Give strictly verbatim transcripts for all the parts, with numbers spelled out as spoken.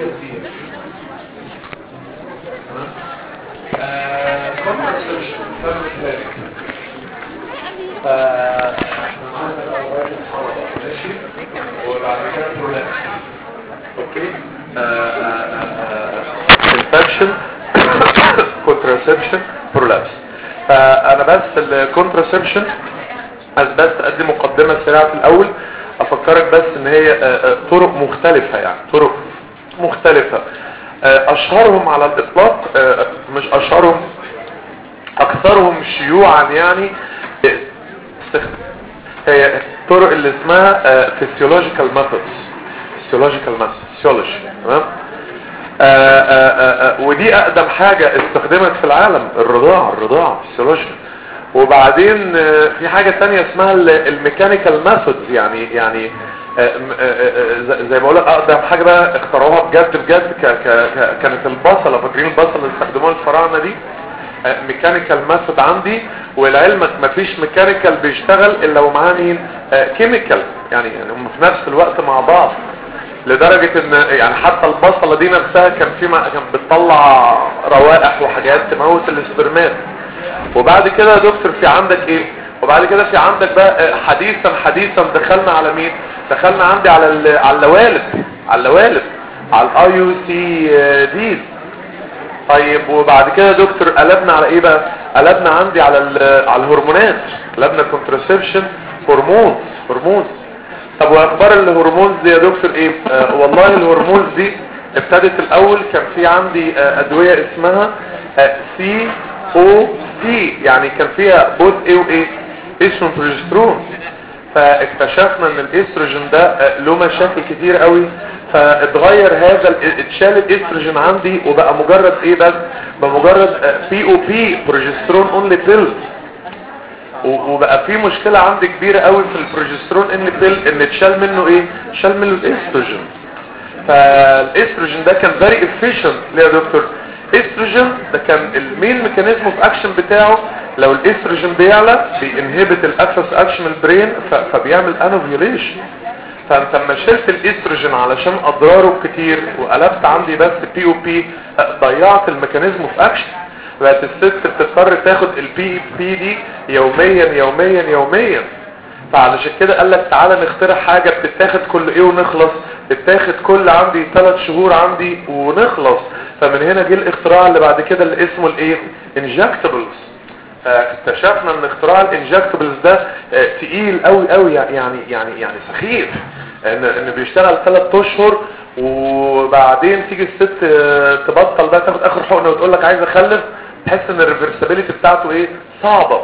كتير. تمام. كونتراسبشن ماشي وبعد كده برولابس. اوكي. انفكشن كونتراسبشن برولابس. فانا بس الكونتراسبشن عايز بس ادي مقدمه سريعه في الاول افكرك بس ان هي طرق مختلفه، يعني طرق مختلفه اشهرهم على الاطلاق، مش اشهرهم، اكثرهم شيوعا يعني هي الطرق اللي اسمها physiological methods physiological methods physiology. تمام. ودي اقدم حاجة استخدمت في العالم، الرضاعة الرضاعة فيسيولوجي. وبعدين في حاجة تانية اسمها الميكانيكال ميثودز، يعني يعني زي ما بقولك اقدم حاجة بقى اخترعوها بجد بجد كانت البصلة. فاكرين البصلة اللي استخدموها الفراعنة دي؟ ميكانيكال ميثود عندي. ولعلمك مفيش ميكانيكال بيشتغل الا ومعاه مين؟ كيميكال، يعني يعني هم في نفس الوقت مع بعض، لدرجة ان يعني حتى البصلة دي نفسها كان في كان بتطلع روائح وحاجات تموت الاسبرمات. وبعد كده يا دكتور في عندك ايه؟ وبعد كده في عندك بقى حديثا حديثا دخلنا على مين؟ دخلنا عندي على على اللوالب على اللوالب على الاي يو سي ديز. طيب وبعد كده يا دكتور قلبنا على ايه بقى؟ قلبنا عندي على على الهرمونات، قلبنا كونتراسبشن هرمون هرمون. طب واخبار الهرمونز دي يا دكتور ايه؟ آه والله الهرمونز دي ابتدت الاول كان في عندي آه ادويه اسمها آه سي او سي، يعني كان فيها بوث ايه وايه؟ استروجين بروجسترون. فاكتشفنا ان الاستروجين ده آه له مشاكل كتير قوي، فاتغير هذا اتشال الاستروجين عندي وبقى مجرد ايه بس؟ بمجرد بي او بي بروجسترون اونلي بيل. وبقى في مشكلة عندي كبيرة قوي في البروجسترون ان بيل ان اتشال منه ايه؟ شال منه الاستروجين. فالاستروجين ده كان very efficient ليه يا دكتور؟ استروجين ده كان المين ميكانيزم اوف اكشن بتاعه لو الاستروجين بيعلى بينهبت الافس اكشن البرين فبيعمل انوفيوليشن. فانت لما شلت الاستروجين علشان اضراره كتير وقلبت عندي بس بي او بي ضيعت الميكانيزم اوف اكشن. بقت الست بتضطر تاخد البي بي دي يوميا يوميا يوميا. فعلشان كده قال لك تعالى نخترع حاجة بتتاخد كل ايه ونخلص، بتتاخد كل عندي ثلاث شهور عندي ونخلص. فمن هنا جه الاختراع اللي بعد كده اللي اسمه الايه؟ انجكتبلز. اكتشفنا ان اختراع الانجكتبلز ده تقيل قوي قوي، يعني يعني يعني سخيف، ان ان بيشتغل ثلاث اشهر وبعدين تيجي الست تبطل بقى تاخد اخر حقنه وتقول لك عايز اخلف، تحس ان الريفرسابيلتي بتاعته ايه؟ صعبه.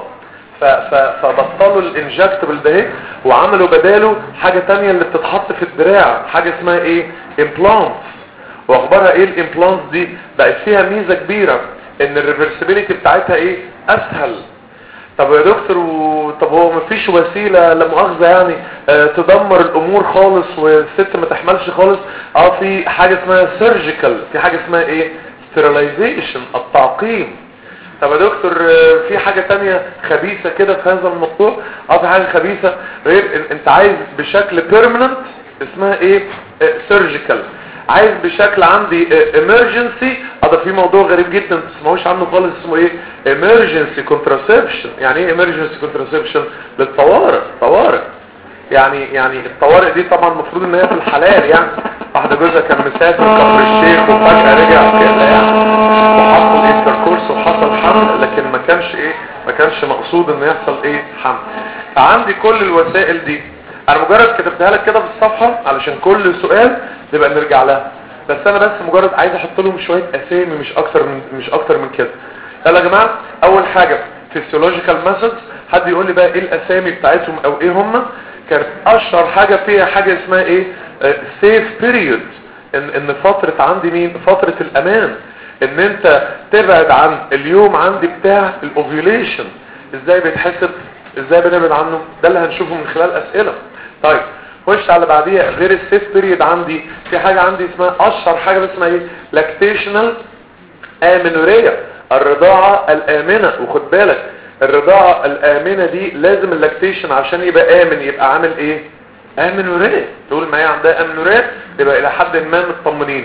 فبطلوا الانجكتبل ده ايه وعملوا بداله حاجه تانية اللي بتتحط في الدراع، حاجه اسمها ايه؟ امبلانت. واخبارها ايه الامبلانت دي؟ بقت فيها ميزه كبيره ان الريفرسابيلتي بتاعتها ايه؟ اسهل. طب يا دكتور و... طب هو مفيش وسيله لا مؤاخذه يعني آه تدمر الامور خالص والست ما تحملش خالص؟ اه في حاجه اسمها سيرجيكال، في حاجه اسمها ايه؟ ستيرلايزيشن، التعقيم. طب يا دكتور في حاجة تانية خبيثة كده في هذا الموضوع؟ اه في حاجة خبيثة غير انت عايز بشكل بيرمننت اسمها ايه؟ سيرجيكال. عايز بشكل عندي امرجنسي، اه ده في موضوع غريب جدا ما تسمعوش عنه خالص اسمه ايه؟ امرجنسي كونتراسبشن. يعني ايه امرجنسي كونتراسبشن؟ للطوارئ. طوارئ يعني يعني الطوارئ دي طبعا المفروض ان هي في الحلال، يعني واحدة جوزها كان مسافر كفر الشيخ وفجأة رجع كده يعني وحصل انتركورس وحصل حمل، لكن ما كانش ايه؟ ما كانش مقصود ان يحصل ايه؟ حمل. فعندي كل الوسائل دي انا مجرد كتبتها لك كده في الصفحة علشان كل سؤال نبقى نرجع لها، بس انا بس مجرد عايز احط لهم شوية اسامي مش اكتر من مش اكتر من كده. يلا يا جماعة، اول حاجة فيسيولوجيكال ميثودز. حد يقول لي بقى ايه الاسامي بتاعتهم او ايه هم؟ كانت اشهر حاجة فيها حاجة اسمها ايه؟ سيف بيريود، ان ان فترة عندي مين؟ فترة الامان، ان انت تبعد عن اليوم عندي بتاع الاوفيوليشن. ازاي بيتحسب؟ ازاي بنبعد عنه؟ ده اللي هنشوفه من خلال اسئلة. طيب خش على بعديها. غير السيف بيريود عندي في حاجة عندي اسمها اشهر حاجة اسمها ايه؟ لاكتيشنال امينوريا، الرضاعة الامنة. وخد بالك الرضاعة الامنة دي لازم اللاكتيشن عشان يبقى امن يبقى عامل ايه؟ امنوريا. تقول ما هي عندها امنوريا يبقى الى حد ما مطمنين.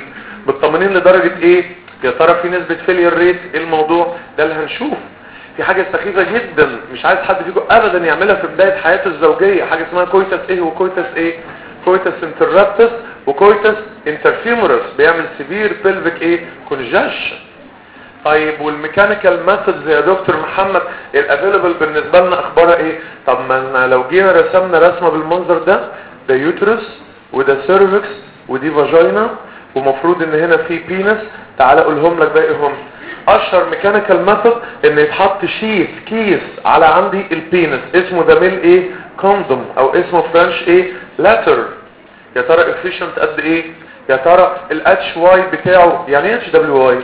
مطمنين لدرجة ايه؟ يا ترى في نسبة فيلير ريت؟ ايه الموضوع ده اللي هنشوف. في حاجة سخيفة جدا مش عايز حد فيكم ابدا يعملها في بداية حياته الزوجية، حاجة اسمها كويتس ايه وكويتس ايه؟ كويتس انترابتس وكويتس انترفيمورس، بيعمل سيفير بلفيك ايه؟ كونجشن. طيب والميكانيكال ميثودز يا دكتور محمد الافيلبل بالنسبة لنا اخبارها ايه؟ طب ما لو جينا رسمنا رسمة بالمنظر ده، ده يوترس وده سيرفكس ودي فاجينا ومفروض ان هنا في بينس. تعال اقولهم لك باقيهم. اشهر ميكانيكال ميثود ان يتحط شيث كيس على عندي البينس اسمه ده ميل ايه؟ كوندوم او اسمه فرنش ايه؟ لاتر. يا ترى افيشنت قد ايه؟ يا ترى الاتش واي بتاعه يعني ايه اتش دبليو واي؟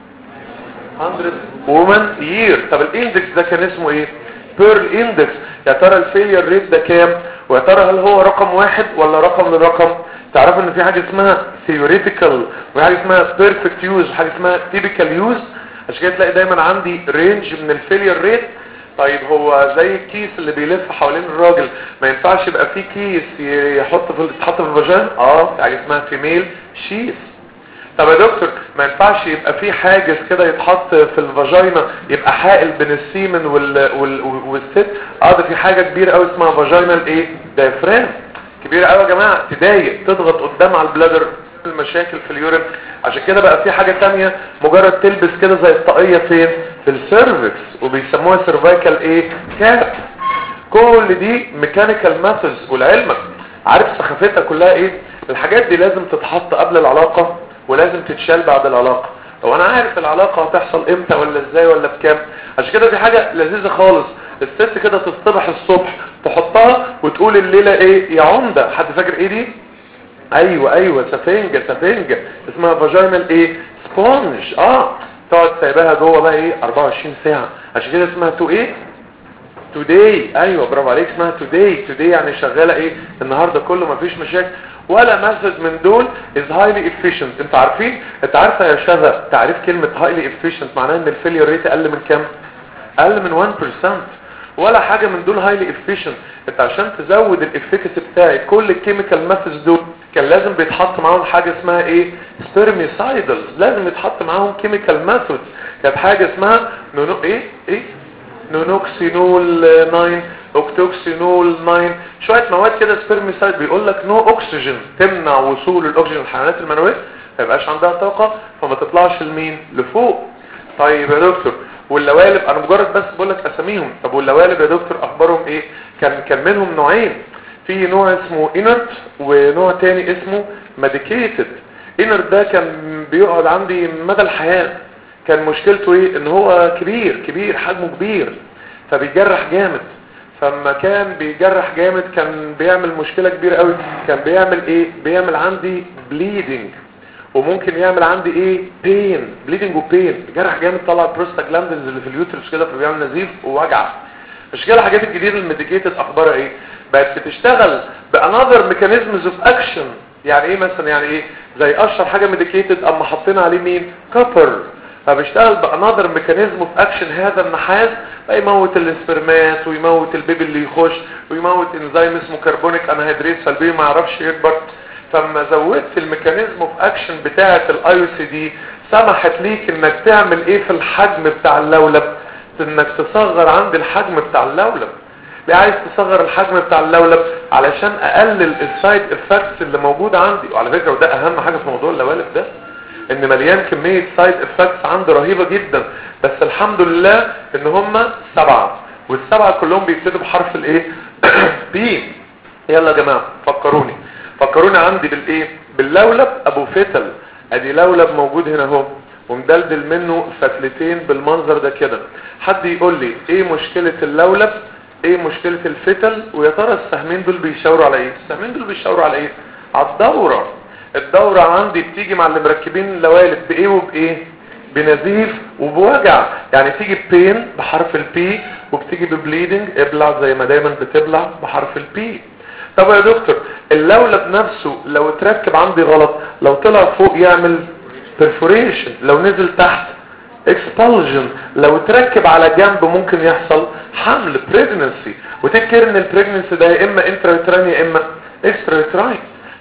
مية وومن يير. طب الاندكس ده كان اسمه ايه؟ بيرل اندكس. يا ترى الفيلير ريت ده كام؟ ويا ترى هل هو رقم واحد ولا رقم للرقم؟ تعرفوا ان في حاجه اسمها ثيوريتيكال وحاجه اسمها بيرفكت يوز وحاجه اسمها تيبيكال يوز. عشان كده تلاقي دايما عندي رينج من الفيلير ريت. طيب هو زي الكيس اللي بيلف حوالين الراجل، ما ينفعش يبقى فيه كيس يحط في يتحط في الفاجين؟ اه حاجه اسمها فيميل شيث. طب يا دكتور ما ينفعش يبقى فيه حاجز كده يتحط في الفاجينا يبقى حائل بين السيمن وال وال والست؟ اه ده في حاجه كبيره قوي اسمها فاجينال ايه؟ دايفرام. كبيره قوي يا جماعه، تضايق تضغط قدام على البلادر، المشاكل في اليورين. عشان كده بقى في حاجه ثانيه مجرد تلبس كده زي الطاقيه فين؟ في السيرفكس وبيسموها سيرفايكال ايه؟ كاب. كل دي ميكانيكال ميثودز. ولعلمك عارف سخافتها كلها ايه؟ الحاجات دي لازم تتحط قبل العلاقه ولازم تتشال بعد العلاقه. هو انا عارف العلاقه هتحصل امتى ولا ازاي ولا بكام. عشان كده دي حاجه لذيذه خالص. الست كده تصطبح الصبح تحطها وتقول الليله ايه؟ يا عمده. حد فاكر ايه دي؟ ايوه ايوه سفنجه سفنجه اسمها فاجينال ايه؟ سبونج. اه تقعد سايباها جوه بقى ايه؟ اربعة وعشرين ساعه. عشان كده اسمها تو ايه؟ توداي. ايوه برافو عليك، اسمها توداي. توداي يعني شغاله ايه؟ النهارده كله مفيش مشاكل. ولا ميثود من دول is highly efficient. انتوا عارفين؟ انت عارفه يا شذا تعريف كلمه highly efficient معناها ان الفيلير ريت اقل من كام؟ اقل من واحد بالمية. ولا حاجه من دول highly efficient. انت عشان تزود الافكاسي بتاعي كل الكيميكال ميثودز دول كان لازم بيتحط معاهم حاجه اسمها ايه؟ سبيرميسايدلز. لازم يتحط معاهم كيميكال ميثودز. كانت حاجه اسمها نونو ايه؟ ايه؟ نونوكسينول تسعة، اوكتوكسينول تسعة، شويه مواد كده سبيرميسايد بيقول لك نو اوكسجين، تمنع وصول الاكسجين للحيوانات المنويه ما يبقاش عندها طاقه فما تطلعش لمين؟ لفوق. طيب يا دكتور واللوالب انا مجرد بس بقول لك اساميهم. طب واللوالب يا دكتور اخبارهم ايه؟ كان كان منهم نوعين. في نوع اسمه انرت ونوع تاني اسمه ميديكيتد. انرت ده كان بيقعد عندي مدى الحياه. كان مشكلته ايه؟ ان هو كبير كبير حجمه كبير فبيجرح جامد. فما كان بيجرح جامد كان بيعمل مشكلة كبيرة قوي. كان بيعمل ايه؟ بيعمل عندي بليدنج وممكن يعمل عندي ايه؟ بين بليدنج وبين. جرح جامد طلع بروستاجلاندز اللي في اليوترس كده فبيعمل نزيف ووجع. مش كده الحاجات الجديدة الميديكيتد اخبارها ايه؟ بقت بتشتغل بانذر ميكانيزمز اوف اكشن. يعني ايه مثلا؟ يعني ايه؟ زي اشهر حاجة ميديكيتد اما حطينا عليه مين؟ كابر. فبيشتغل بانذر ميكانيزم اوف اكشن. هذا النحاس يموت الاسبرمات ويموت البيبي اللي يخش ويموت انزيم اسمه كربونيك انهيدريز فالبيبي ما يعرفش يكبر. فما زودت الميكانيزم اوف اكشن بتاعه الاي او سي دي سمحت ليك انك تعمل ايه في الحجم بتاع اللولب؟ انك تصغر عند الحجم بتاع اللولب. ليه عايز تصغر الحجم بتاع اللولب؟ علشان اقلل السايد افكتس اللي موجوده عندي. وعلى فكره وده اهم حاجه في موضوع اللوالب ده، ان مليان كمية سايد افكتس عنده رهيبة جدا. بس الحمد لله ان هم سبعة والسبعة كلهم بيبتدوا بحرف الايه؟ بي. يلا يا جماعة فكروني فكروني عندي بالايه؟ باللولب ابو فتل. ادي لولب موجود هنا اهو ومدلدل منه فتلتين بالمنظر ده كده. حد يقول لي ايه مشكلة اللولب؟ ايه مشكلة الفتل؟ ويا ترى السهمين دول بيشاوروا على ايه؟ السهمين دول بيشاوروا على ايه؟ على الدورة. الدورة عندي بتيجي مع اللي مركبين اللوالب بايه وبايه؟ بنزيف وبوجع. يعني تيجي بين بحرف البي وبتيجي ببليدنج ابلع زي ما دايما بتبلع بحرف البي. طب يا دكتور اللولب نفسه لو اتركب عندي غلط، لو طلع فوق يعمل perforation، لو نزل تحت expulsion، لو اتركب على جنب ممكن يحصل حمل pregnancy. وتذكر ان البريجننسي ده يا اما intrauterine يا اما extrauterine.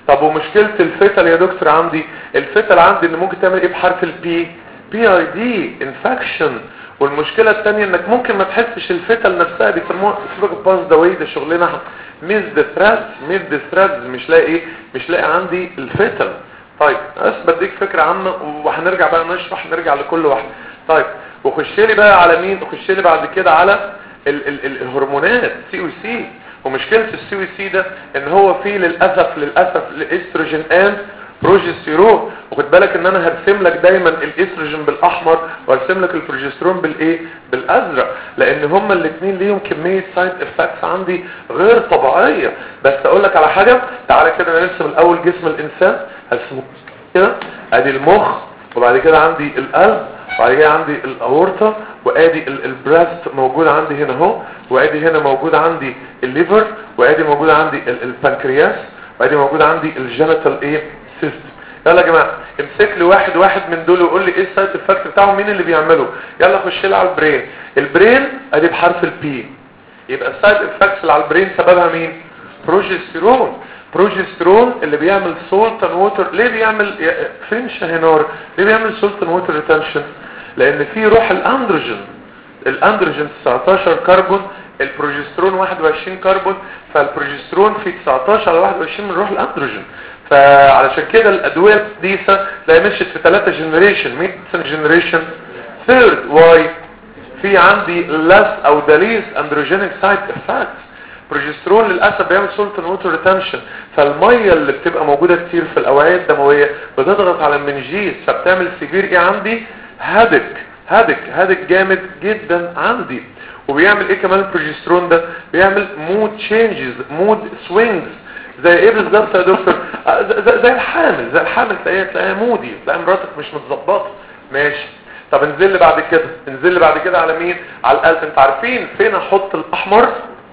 طب ومشكلة الفتل يا دكتور عندي؟ الفتل عندي ان ممكن تعمل ايه بحرف البي؟ بي اي دي انفكشن. والمشكلة الثانية انك ممكن ما تحسش الفتل نفسها، بيسموها سيبك باس داوي، ده شغلنا ميز ذا ثريدز، ميز ذا ثريدز، مش لاقي ايه؟ مش لاقي عندي الفتل. طيب بس بديك فكرة عامة وهنرجع بقى نشرح، نرجع لكل واحد. طيب وخش لي بقى على مين؟ وخش لي بعد كده على ال ال ال الهرمونات سي او سي. ومشكلة السي او سي ده ان هو فيه للأسف للأسف الاستروجين اند بروجستيرون. وخد بالك ان انا هرسم لك دايما الاستروجين بالاحمر وارسم لك البروجستيرون بالايه؟ بالازرق، لان هما الاثنين ليهم كمية سايد افكتس عندي غير طبيعية. بس اقول لك على حاجة، تعالى كده نرسم الاول جسم الانسان، هرسمه كده، ادي المخ، وبعد كده عندي القلب، وبعد كده عندي الاورطة، وادي البراست موجود عندي هنا اهو، وادي هنا موجود عندي الليفر، وادي موجود عندي البنكرياس، وادي موجود عندي الجينيتال ايه سيستم. يلا يا جماعه امسك لي واحد واحد من دول وقول لي ايه السايد افكت بتاعهم، مين اللي بيعمله. يلا خش لي على البرين. البرين ادي بحرف البي، يبقى السايد افكتس اللي على البرين سببها مين؟ بروجستيرون. بروجستيرون اللي بيعمل سولت اند ووتر. ليه بيعمل فين شهنار؟ ليه بيعمل سولت اند ووتر ريتنشن؟ لان في روح الاندروجين. الاندروجين تسعتاشر كربون، البروجسترون واحد وعشرين كربون، فالبروجسترون في تسعتاشر على واحد وعشرين من روح الاندروجين. فعلشان كده الادويه الحديثه لا مشت في ثلاثة جنريشن. مين جنريشن؟ ثيرد. واي؟ في عندي less او the least androgenic side effects. بروجسترون للاسف بيعمل سولت اند ووتر ريتنشن، فالميه اللي بتبقى موجوده كتير في الاوعيه الدمويه بتضغط على المنجيز، فبتعمل سيفير ايه عندي؟ هادك هادك هادك جامد جدا عندي. وبيعمل ايه كمان البروجسترون ده؟ بيعمل مود تشينجز، مود سوينجز. زي ايه بالظبط يا دكتور؟ زي, زي الحامل، زي الحامل تلاقيها تلاقيها مودي، تلاقي مراتك مش متظبطه. ماشي. طب انزل لي بعد كده، انزل لي بعد كده على مين؟ على القلب. انت عارفين فين احط الاحمر؟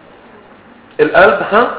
القلب ها،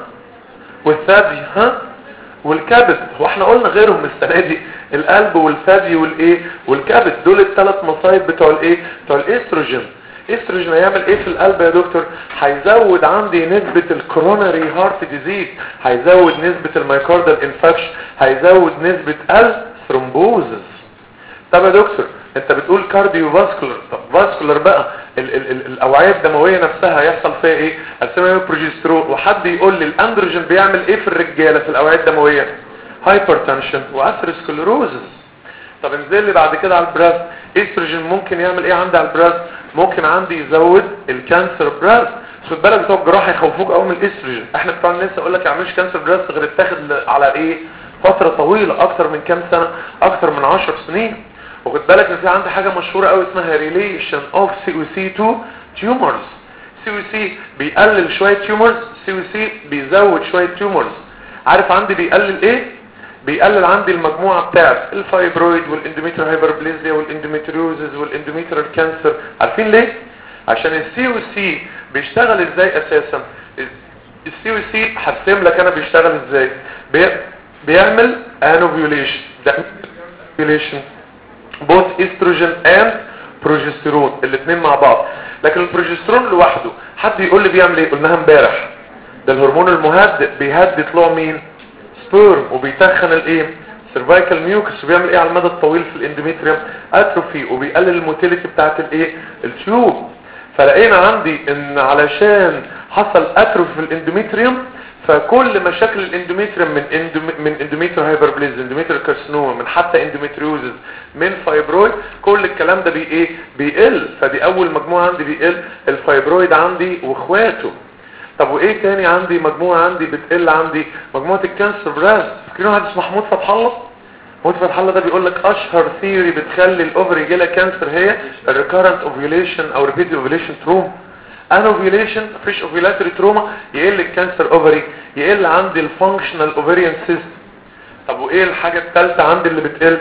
والثدي ها، والكبد. هو احنا قلنا غيرهم السنه دي؟ القلب والثدي والايه والكبد، دول الثلاث مصايب بتوع الايه؟ بتوع الاستروجين. الاستروجين هيعمل ايه في القلب يا دكتور؟ هيزود عندي نسبه الكوروناري هارت ديزيز، هيزود نسبه المايكاردال انفكشن، هيزود نسبه الثرومبوزس. طب يا دكتور انت بتقول كارديو فاسكولار، طب فاسكولار بقى ال ال ال الاوعيه الدمويه نفسها هيحصل فيها ايه؟ هتسميها بروجسترون. وحد يقول لي الاندروجين بيعمل ايه في الرجاله في الاوعيه الدمويه؟ هايبرتنشن واثيروسكليروزس. طب انزل لي بعد كده على البراست. استروجين ممكن يعمل ايه عندي على البراست؟ ممكن عندي يزود الكانسر براست. خد بالك بتوع الجراحه يخوفوك قوي من الاستروجين. احنا بتوع الناس يقول لك ما يعملش كانسر براست غير اتاخد على ايه؟ فتره طويله، اكتر من كام سنه؟ اكتر من عشر سنين. وخد بالك ان في عندي حاجه مشهوره قوي اسمها ريليشن اوف سي او سي تو تيومرز. سي او سي بيقلل شويه تيومرز، سي او سي بيزود شويه تيومرز. عارف عندي بيقلل ايه؟ بيقلل عندي المجموعه بتاعت الفايبرويد والاندوميتريال هايبربليزيا والاندوميتريوزز والاندوميتريال كانسر. عارفين ليه؟ عشان السي او سي بيشتغل ازاي اساسا؟ السي او سي هرسم لك انا بيشتغل ازاي. بي... بيعمل انوفيوليشن، ده انوفيوليشن بوث استروجين اند بروجستيرون الاثنين مع بعض. لكن البروجستيرون لوحده حد يقول لي بيعمل ايه؟ قلناها امبارح، ده الهرمون المهدئ، بيهدي طلوع مين؟ سبيرم، وبيتخن الايه؟ سيرفايكال ميوكس. وبيعمل ايه على المدى الطويل في الاندوميتريوم؟ اتروفي، وبيقلل الموتيليتي بتاعت الايه؟ التيوب. فلقينا عندي ان علشان حصل اتروفي في الاندوميتريوم، فكل مشاكل الاندوميتريوم من اندوم... من اندوميتريال هايبربليز، اندوميتريال كارسينوما، من حتى اندوميتريوزز، من فايبرويد، كل الكلام ده بي ايه؟ بيقل. فدي اول مجموعه عندي بيقل، الفايبرويد عندي واخواته. طب وايه تاني عندي؟ مجموعه عندي بتقل عندي، مجموعه الكانسر براست. فاكرين واحد اسمه محمود فتح الله؟ محمود فتح الله ده بيقول لك اشهر ثيوري بتخلي الاوفري يجي لها كانسر هي الريكارنت اوفيوليشن او ريبيت اوفيوليشن تروما. انوفيوليشن فريش اوفيولاتري تروما يقل الكانسر اوفري، يقل عندي الفانكشنال اوفريان سيستم. طب وايه الحاجه الثالثه عندي اللي بتقل؟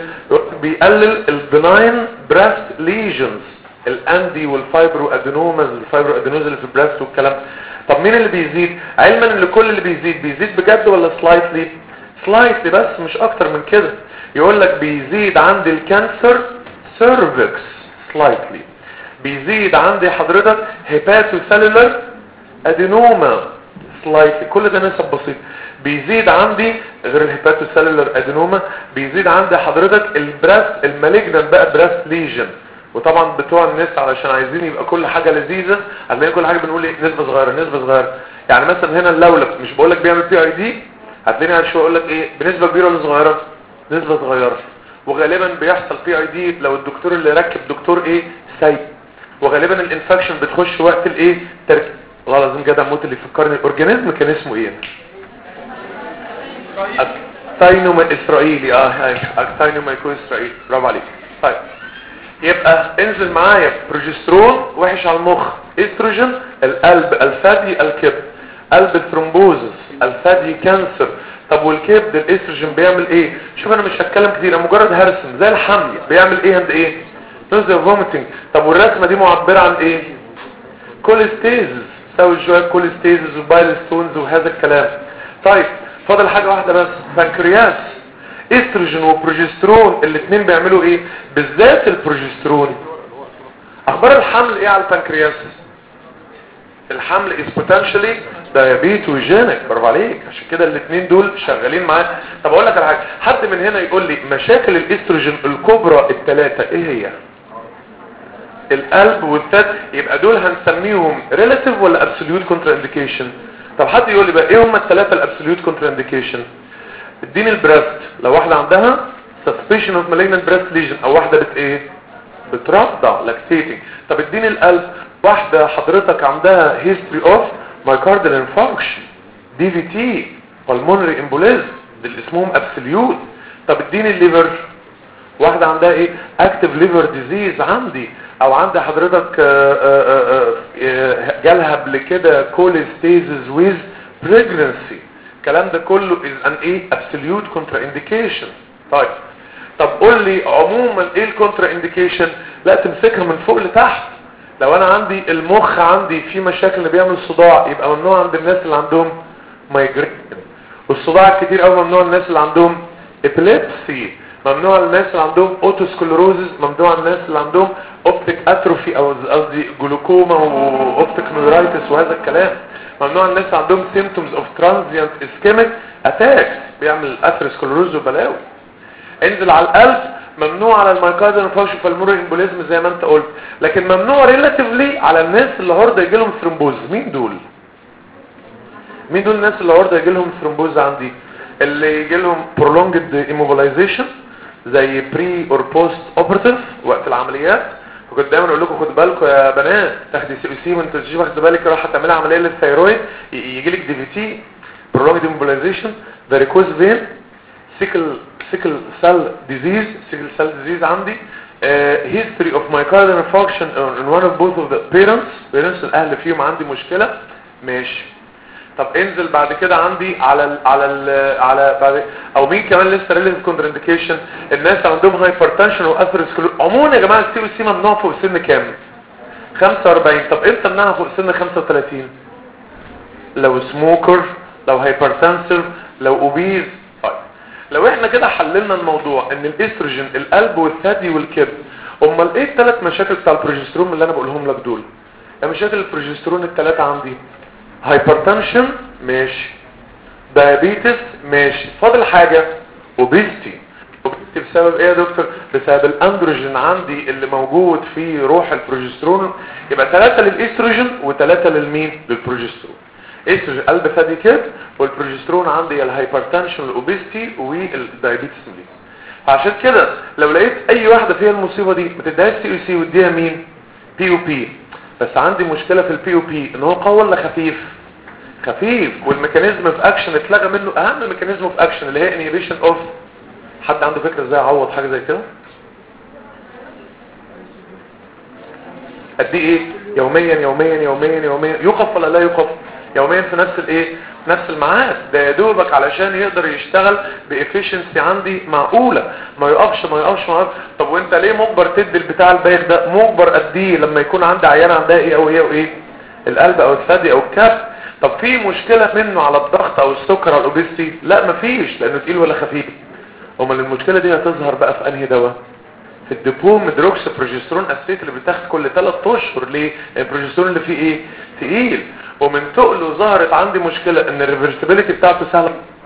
بيقلل البناين براست ليجنز، الاندي والفايبرو ادينوماز، الفايبرو ادينوز اللي في البراست والكلام. طب مين اللي بيزيد؟ علما ان كل اللي بيزيد بيزيد بجد ولا سلايتلي؟ سلايتلي بس مش اكتر من كده. يقول لك بيزيد عندي الكانسر سيرفكس سلايتلي، بيزيد عندي حضرتك هيباتو سيلولر ادينوما سلايتلي، كل ده نسب بسيط. بيزيد عندي غير الهيباتوسيلولر ادينوما بيزيد عندي حضرتك البراست المالجنان بقى براست ليجن. وطبعا بتوع الناس علشان عايزين يبقى كل حاجه لذيذه هتلاقي كل حاجه بنقول ايه نسبه صغيره نسبه صغيره. يعني مثلا هنا اللولب مش بقول لك بيعمل بي اي دي هتلاقيني على شويه اقول لك ايه بنسبه كبيره ولا صغيره نسبه صغيره. وغالبا بيحصل بي اي دي لو الدكتور اللي ركب دكتور ايه سيء. وغالبا الانفكشن بتخش وقت الايه تركيب. والله لازم جدع موت اللي يفكرني الاورجانيزم كان اسمه ايه اكتاينوما اسرائيلي اه هاي اكتاينوما اسرائيلي برافو عليك. طيب يبقى انزل معايا بروجسترون وحش على المخ استروجين القلب الثدي الكبد قلب الثرومبوزس الثدي كانسر. طب والكبد الاستروجين بيعمل ايه؟ شوف انا مش هتكلم كتير انا مجرد هرسم زي الحمل بيعمل ايه عند ايه نوزيا فوميتنج. طب والرسمه دي معبره عن ايه كوليستيزز سوي شويه كوليستيزز وبايلستونز وهذا الكلام. طيب فاضل حاجه واحده بس بنكرياس استروجين وبروجسترون الاثنين بيعملوا ايه بالذات البروجسترون. اخبار الحمل ايه على البنكرياس؟ الحمل is potentially diabetogenic برافو عليك عشان كده الاثنين دول شغالين معاه. طب اقول لك على حاجه حد من هنا يقول لي مشاكل الاستروجين الكبرى الثلاثه ايه هي؟ القلب والثدي يبقى دول هنسميهم relative ولا absolute contraindication؟ طب حد يقول لي بقى ايه هم الثلاثه الابسوليوت contraindication؟ اديني البريست لو واحده عندها suspicion of malignant breast lesion او واحده بت ايه بترضع lactating. طب اديني القلب واحده حضرتك عندها history of myocardial infarction دي في تي pulmonary embolism دول اسمهم absolute. طب اديني الليفر واحده عندها ايه active liver disease عندي او عندي حضرتك جالها قبل كده cholestasis with pregnancy الكلام ده كله is an ايه absolute contraindication. طيب طب قول لي عموما ايه الكونترا انديكيشن؟ لا تمسكها من فوق لتحت. لو انا عندي المخ عندي في مشاكل اللي بيعمل صداع يبقى ممنوع عند الناس اللي عندهم مايجرين. والصداع الكتير قوي ممنوع الناس اللي عندهم ابيليبسي ممنوع الناس اللي عندهم اوتوسكلروزز ممنوع الناس اللي عندهم اوبتيك اتروفي او قصدي جلوكوما واوبتيك نيورايتس وهذا الكلام ممنوع الناس اللي عندهم symptoms of transient ischemic attacks بيعمل اثيروسكلروز وبلاوي. انزل على القلب ممنوع على المايكارديال انفاركشن والموري امبوليزم زي ما انت قلت لكن ممنوع ريلاتيفلي على الناس اللي عرضه يجي لهم ثرومبوز. مين دول مين دول الناس اللي عرضه يجي لهم ثرومبوز عندي؟ اللي يجي لهم prolonged immobilization زي بري اور بوست اوبراتيف وقت العمليات. وكنت دايما اقول لكم خدوا بالكم يا بنات تاخدي سي بي سي وانت تجي واخد بالك راح تعملي عمليه للثيرويد يجي لك دي في تي prolonged immobilization varicose vein sickle sickle cell disease sickle cell disease عندي uh, history of myocardial infarction in one of both of the parents parents الاهل فيهم عندي مشكله ماشي. طب انزل بعد كده عندي على ال على ال على بعد او مين كمان لسه ريليف كونترانديكيشن الناس عندهم هايبرتنشن واثيروسكلروز. عموما يا جماعه السي او سي ممنوع فوق سن كام؟ خمسة واربعين. طب امتى منها فوق سن خمسة وتلاتين؟ لو سموكر لو هايبرتنسيف لو اوبيز. طيب لو احنا كده حللنا الموضوع ان الاستروجين القلب والثدي والكبد امال ايه الثلاث مشاكل بتاع البروجسترون اللي انا بقولهم لك دول؟ مشاكل البروجسترون الثلاثه عندي هايبرتنشن ماشي دايابيتس ماشي فاضل حاجه اوبيستي. اوبيستي بسبب ايه يا دكتور؟ بسبب الاندروجين عندي اللي موجود في روح البروجسترون. يبقى ثلاثه للاستروجين وثلاثه للمين؟ للبروجسترون. استروجين قلب ثدي كبد والبروجسترون عندي الهايبرتنشن والاوبيستي والدايابيتس. عشان كده لو لقيت اي واحده فيها المصيبه دي ما تديهاش سي او سي واديها مين؟ بي او بي. بس عندي مشكله في البي او بي ان هو قوي ولا خفيف؟ خفيف. والميكانيزم في اكشن اتلغى منه اهم ميكانيزم في اكشن اللي هي انهيبيشن اوف. حد عنده فكره ازاي اعوض حاجه زي كده؟ قد ايه يوميا يوميا يوميا يوميا يوقف ولا لا يوقف؟ يوميا في نفس الايه نفس الميعاد ده يا دوبك علشان يقدر يشتغل بافيشنسي عندي معقوله ما يقفش ما يقفش ما يقفش. طب وانت ليه مجبر تدي البتاع البايخ ده؟ مجبر قد ايه لما يكون عندي عيانه عندها ايه او ايه وايه القلب او الثدي او الكبد. طب في مشكله منه على الضغط او السكر او الاوبيستي؟ لا مفيش لانه تقيل ولا خفيف. امال المشكله دي هتظهر بقى في انهي دواء؟ في الديبوم دروكس بروجسترون اسيت اللي بتاخد كل ثلاث اشهر. ليه؟ البروجسترون اللي فيه ايه تقيل ومن تقله ظهرت عندي مشكله ان الريفرسبيليتي بتاعته سهله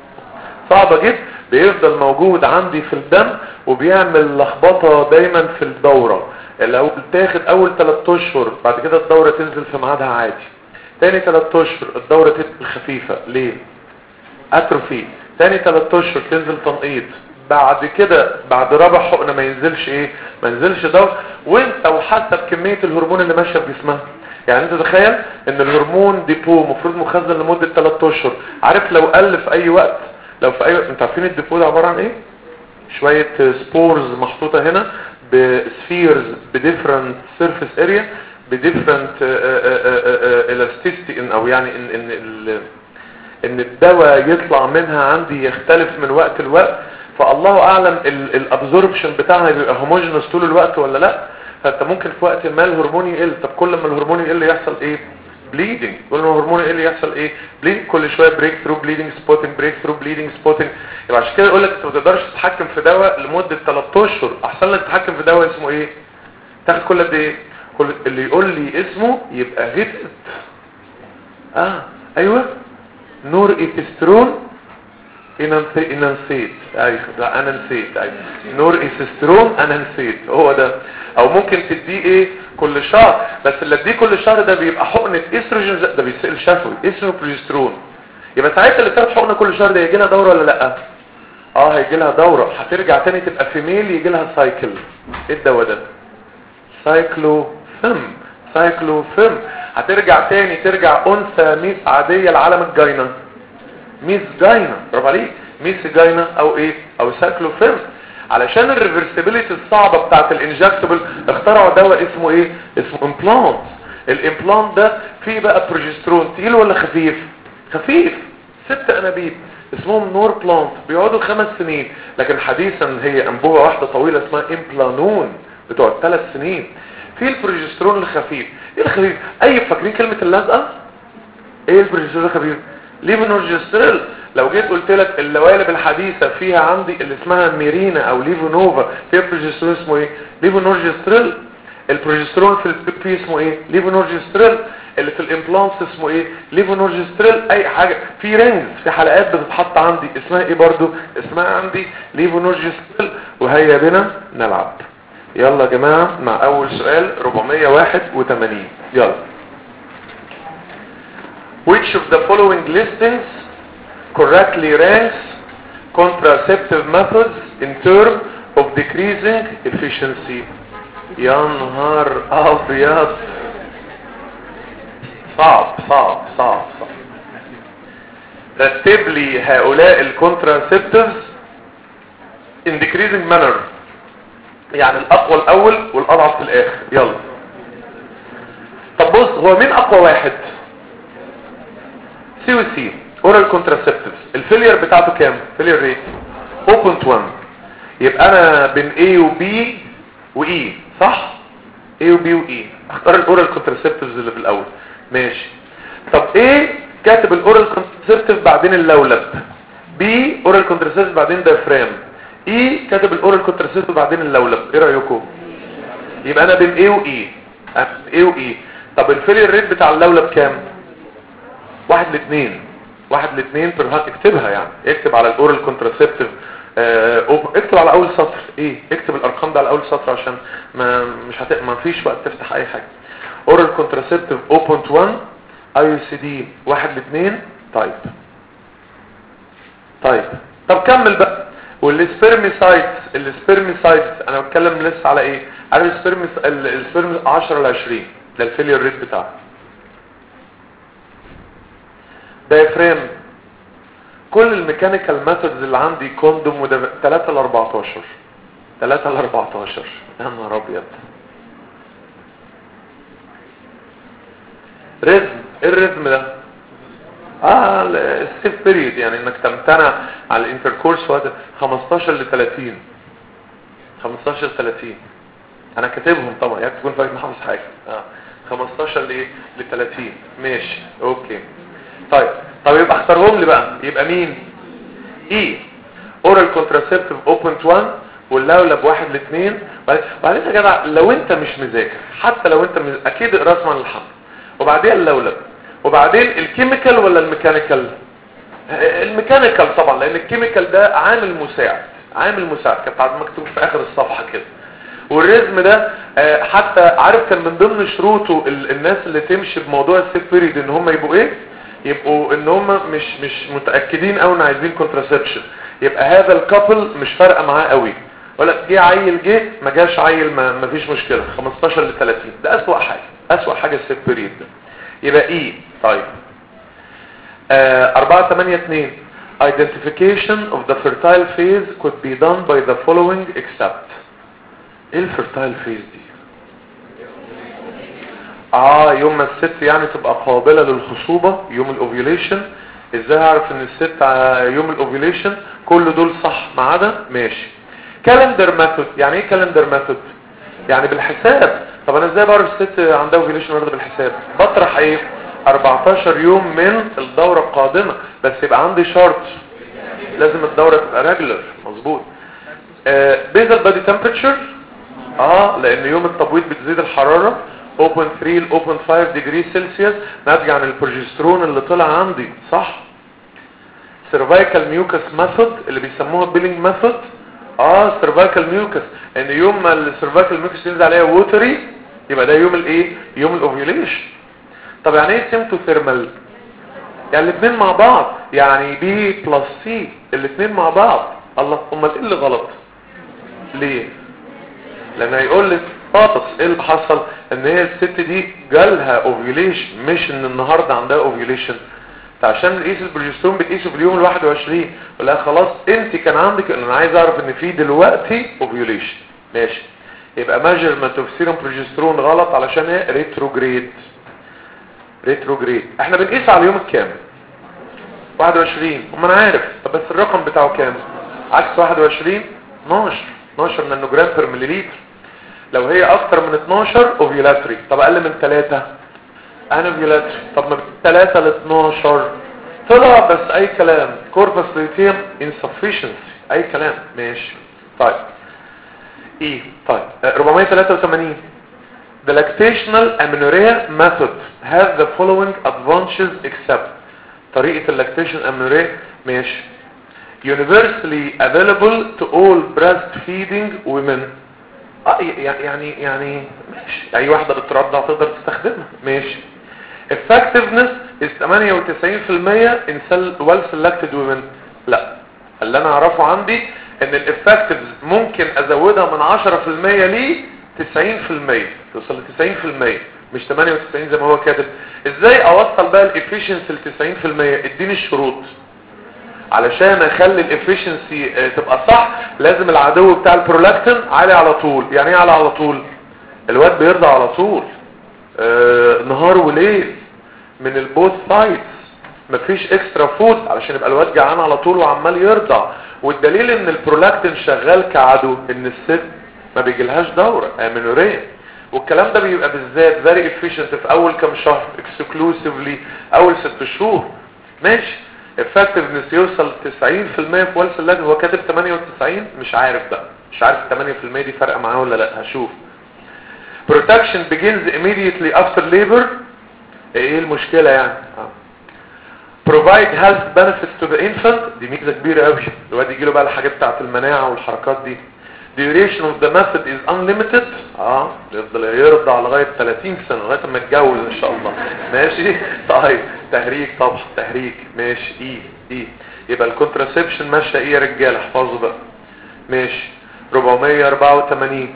صعبة جدا، بيفضل موجود عندي في الدم وبيعمل لخبطة دايما في الدورة. لو تاخد اول ثلاث اشهر بعد كده الدورة تنزل في ميعادها عادي، تاني ثلاث اشهر الدورة تنزل خفيفة. ليه؟ اتروفي. تاني ثلاث اشهر تنزل تنقيط، بعد كده بعد رابع حقنة ما ينزلش ايه، ما ينزلش دورة، وانت وحسب كمية الهرمون اللي ماشية في جسمها. يعني انت تخيل ان الهرمون ديبو مفروض مخزن لمدة ثلاث اشهر، عارف لو قل في اي وقت، لو في اي وقت، انت عارفين الديبو ده عبارة عن ايه؟ شوية سبورز محطوطة هنا بسفيرز بديفرنت سيرفيس اريا بديفرنت الاستيستي، او يعني ان ان ان الدواء يطلع منها عندي يختلف من وقت لوقت، فالله اعلم الابزوربشن بتاعها يبقى هوموجينوس طول الوقت ولا لا. فانت ممكن في وقت ما الهرمون يقل، طب كل ما الهرمون يقل يحصل ايه؟ بليدنج. كل ما الهرمون يقل يحصل ايه؟ بليدنج. كل شويه بريك ثرو بليدنج سبوتنج، بريك ثرو بليدنج سبوتنج. يبقى عشان كده يقول لك انت ما تقدرش تتحكم في دواء لمده ثلاث اشهر، احسن لك تتحكم في دواء اسمه ايه؟ تاخد كل قد ايه؟ كل اللي يقول لي اسمه يبقى غير اه ايوه نور ايسترون انانسيت. ايوه لا انا نسيت. ايوه نور ايسترون انا نسيت، هو ده. او ممكن تديه ايه كل شهر، بس اللي اديه كل شهر ده بيبقى حقنه استروجين، ده بيسال شفوي اسمه بروجسترون. يبقى ساعتها اللي بتاخد حقنه كل شهر ده يجي لها دوره ولا لا؟ اه هيجي لها دوره، هترجع تاني تبقى فيميل يجي لها سايكل. ايه الدواء ده؟ سايكلوفيم. سايكلوفيم. هترجع تاني ترجع انثى ميس عاديه لعالم الجاينه، ميس جاينه. برافو عليك، ميس جاينه او ايه او سايكلوفيم. علشان الريفرسيبيليتي الصعبه بتاعت الانجكتبل اخترعوا دواء اسمه ايه؟ اسمه امبلانت. الامبلانت ده فيه بقى بروجسترون تقيل ولا خفيف؟ خفيف. ست انابيب اسمهم نور بلانت، بيقعدوا خمس سنين، لكن حديثا هي انبوبه واحده طويله اسمها امبلانون بتقعد ثلاث سنين. في البروجسترون الخفيف. ايه الخفيف؟ اي فاكرين كلمه اللزقه؟ ايه البروجسترون الخفيف؟ ليفونورجستريل. لو جيت قلت لك اللوالب الحديثه فيها عندي اللي اسمها ميرينا او ليفونوفا فيها بروجسترون اسمه ايه؟ ليفونورجستريل. البروجسترون في البيبي اسمه ايه؟ ليفونورجستريل. اللي في الامبلانتس اسمه ايه؟ ليفونورجستريل. اي حاجه في رينجز في حلقات بتتحط عندي اسمها ايه برضو؟ اسمها عندي ليفونورجستريل. وهيا بنا نلعب. يلا يا جماعه مع اول سؤال أربعمية وواحد وثمانين. يلا. Which of the following listings correctly ranks contraceptive methods in terms of decreasing efficiency? يا نهار ابيض، صعب صعب صعب صعب. رتب لي هؤلاء الكونتراسبتيفز in decreasing manner، يعني الاقوى الاول والاضعف في الاخر. يلا. طب بص، هو مين اقوى واحد؟ سي وسي اورال كونتراسبتيفز. الفيلير بتاعته كام؟ فيلير ريت صفر فاصلة واحد. يبقى انا بين A و B و E، صح؟ A و B و E. اختار الاورال كونتراسبتيفز اللي في الاول. ماشي. طب A كاتب الاورال كونتراسبتيف بعدين اللولب، B اورال كونتراسبتيف بعدين دايفرام، E كاتب الاورال كونتراسبتيف بعدين اللولب. ايه رايكم؟ يبقى انا بين A و E. A و E. طب الفيلير ريت بتاع اللولب كام؟ واحد لاثنين. واحد لاثنين برهان. اكتبها يعني، اكتب على الاورال كونتراسبتيف اه اكتب على اول سطر. ايه اكتب الارقام ده على اول سطر عشان ما مش هت... ما فيش وقت تفتح اي حاجه. اورال كونتراسبتيف صفر فاصلة واحد، اي يو سي دي واحد لاثنين. طيب طيب طب كمل بقى. والسبرميسايدز، السبرميسايدز انا بتكلم لسه على ايه؟ على السبرميس السبرم عشرة ل عشرين ده الفيلير ريت بتاعه. دايفرام. كل الميكانيكال ميثودز اللي عندي كوندوم وده ثلاثة ل أربعتاشر. ثلاثة ل أربعتاشر. يا نهار ابيض. ريزم. ايه الريزم ده؟ اه السيف بيريد، يعني انك تمتنع على الانتركورس وقت خمستاشر ل ثلاثين. خمستاشر ل ثلاثين انا كاتبهم طبعا، يعني تكون فاكر محافظ حاجه. اه خمستاشر ل ثلاثين. ماشي اوكي. طيب طب يبقى اختارهم لي بقى. يبقى مين؟ اي اورال كونتراسبتيف صفر فاصلة واحد واللولب واحد لاثنين. وبعدين يا جدع لو انت مش مذاكر، حتى لو انت مز... اكيد اقرا اسم الحمل وبعدين اللولب وبعدين الكيميكال ولا الميكانيكال؟ الميكانيكال طبعا، لان الكيميكال ده عامل مساعد، عامل مساعد كان مكتوب في اخر الصفحه كده. والرزم ده حتى عارف كان من ضمن شروطه الناس اللي تمشي بموضوع السيف بيريد ان هم يبقوا ايه، يبقوا ان هم مش مش متاكدين قوي ان عايزين كونتراسبشن، يبقى هذا الكابل مش فارقه معاه قوي، ولا جه عيل جه ما جاش عيل ما, ما فيش مشكله، خمستاشر ل ثلاثين ده اسوأ حاجه، اسوأ حاجه السيف بيريد ده. يبقى ايه طيب أربعة ثمانية اثنين identification of the fertile phase could be done by the following except. ايه الفرتايل فيز دي؟ اه يوم ما الست يعني تبقى قابلة للخصوبة، يوم الاوفيوليشن. ازاي اعرف ان الست يوم الاوفيوليشن؟ كل دول صح ما عدا ماشي. كالندر ميثود، يعني ايه كالندر ميثود؟ يعني بالحساب. طب انا ازاي بعرف الست عندها اوفيوليشن النهارده بالحساب؟ بطرح ايه؟ أربعتاشر يوم من الدورة القادمة، بس يبقى عندي شرط لازم الدورة تبقى ريجولر مظبوط. بيزل بادي تمبريتشر، اه لان يوم التبويض بتزيد الحرارة صفر فاصلة ثلاثة ل صفر فاصلة خمسة ديجري سلسيوس ناتج عن البروجسترون اللي طلع عندي صح. سيرفايكال ميوكس ميثود اللي بيسموها بيلينج ميثود، اه سيرفايكال ميوكس ان يوم ما السيرفايكال ميوكس ينزل عليها ووتري يبقى ده يوم الايه؟ يوم الاوفيوليشن. طب يعني ايه سيمتو ثيرمال؟ يعني الاثنين مع بعض، يعني بي بلس سي الاثنين مع بعض. الله امال ايه اللي غلط؟ ليه؟ لان هيقول لك فاطس ايه اللي حصل؟ ان هي الست دي جالها اوفيوليشن، مش ان النهارده عندها اوفيوليشن. عشان نقيس البروجسترون بتقيسه في اليوم الواحد وعشرين، ولا خلاص انت كان عندك، انا عايز اعرف ان في دلوقتي اوفيوليشن ماشي. يبقى ميجرمنت اوف سيروم بروجسترون غلط علشان هي ريتروجريد. ريتروجريد احنا بنقيس على اليوم الكام؟ واحد وعشرين. وما انا عارف، طب بس الرقم بتاعه كام؟ عكس واحد وعشرين اتناشر اتناشر نانوجرام بير مليلتر. لو هي اكتر من اتناشر اوفيولاتري، طب اقل من ثلاثة انوفيولاتري. طب من ثلاثة ل اتناشر طلع بس اي كلام، كوربس لوتيم insufficiency اي كلام ماشي. طيب ايه طيب أربعمية وثلاثة وثمانين The lactational amenorrhea method has the following advantages except. طريقة اللاكتيشن amenorrhea ماشي. Universally available to all breastfeeding women. اه يعني يعني ماشي، اي واحدة بترضع تقدر تستخدمها ماشي. Effectiveness is ثمانية وتسعين بالمية in well selected women. لا، اللي انا اعرفه عندي ان الافكتيف ممكن ازودها من عشرة بالمية ل تسعين بالمية، توصل ل تسعين بالمية مش ثمانية وتسعين زي ما هو كاتب. ازاي اوصل بقى الافيشنسي ل تسعين بالمية؟ اديني الشروط. علشان اخلي الافيشنسي تبقى صح لازم العدو بتاع البرولاكتين عالي على طول. يعني ايه عالي على طول؟ الواد بيرضع على طول آه نهار وليل من البوث سايدز، مفيش اكسترا فود علشان يبقى الواد جعان على طول وعمال يرضع. والدليل ان البرولاكتين شغال كعدو ان الست ما بيجيلهاش دوره امينوريه. والكلام ده بيبقى بالذات فيري افيشنت في اول كام شهر، اكسكلوسيفلي اول ست شهور ماشي. effectiveness يوصل تسعين بالمية في والس اللاج، هو كاتب ثمانية وتسعين مش عارف بقى، مش عارف ثمانية بالمية دي فرق معاه ولا لا، هشوف. protection begins immediately after labor. ايه المشكلة يعني؟ آه. provide health benefits to the infant، دي ميزة كبيرة قوي، الواد يجيله بقى الحاجات بتاعت المناعة والحركات دي. duration of the method is unlimited، اه يفضل يرضع لغاية ثلاثين سنة لغاية ما يتجوز ان شاء الله ماشي. طيب تهريج طبعا تهريج ماشي. ايه ايه يبقى الكونتراسبشن ماشية ايه يا رجالة؟ احفظوا بقى ماشي. أربعمية وأربعة وثمانين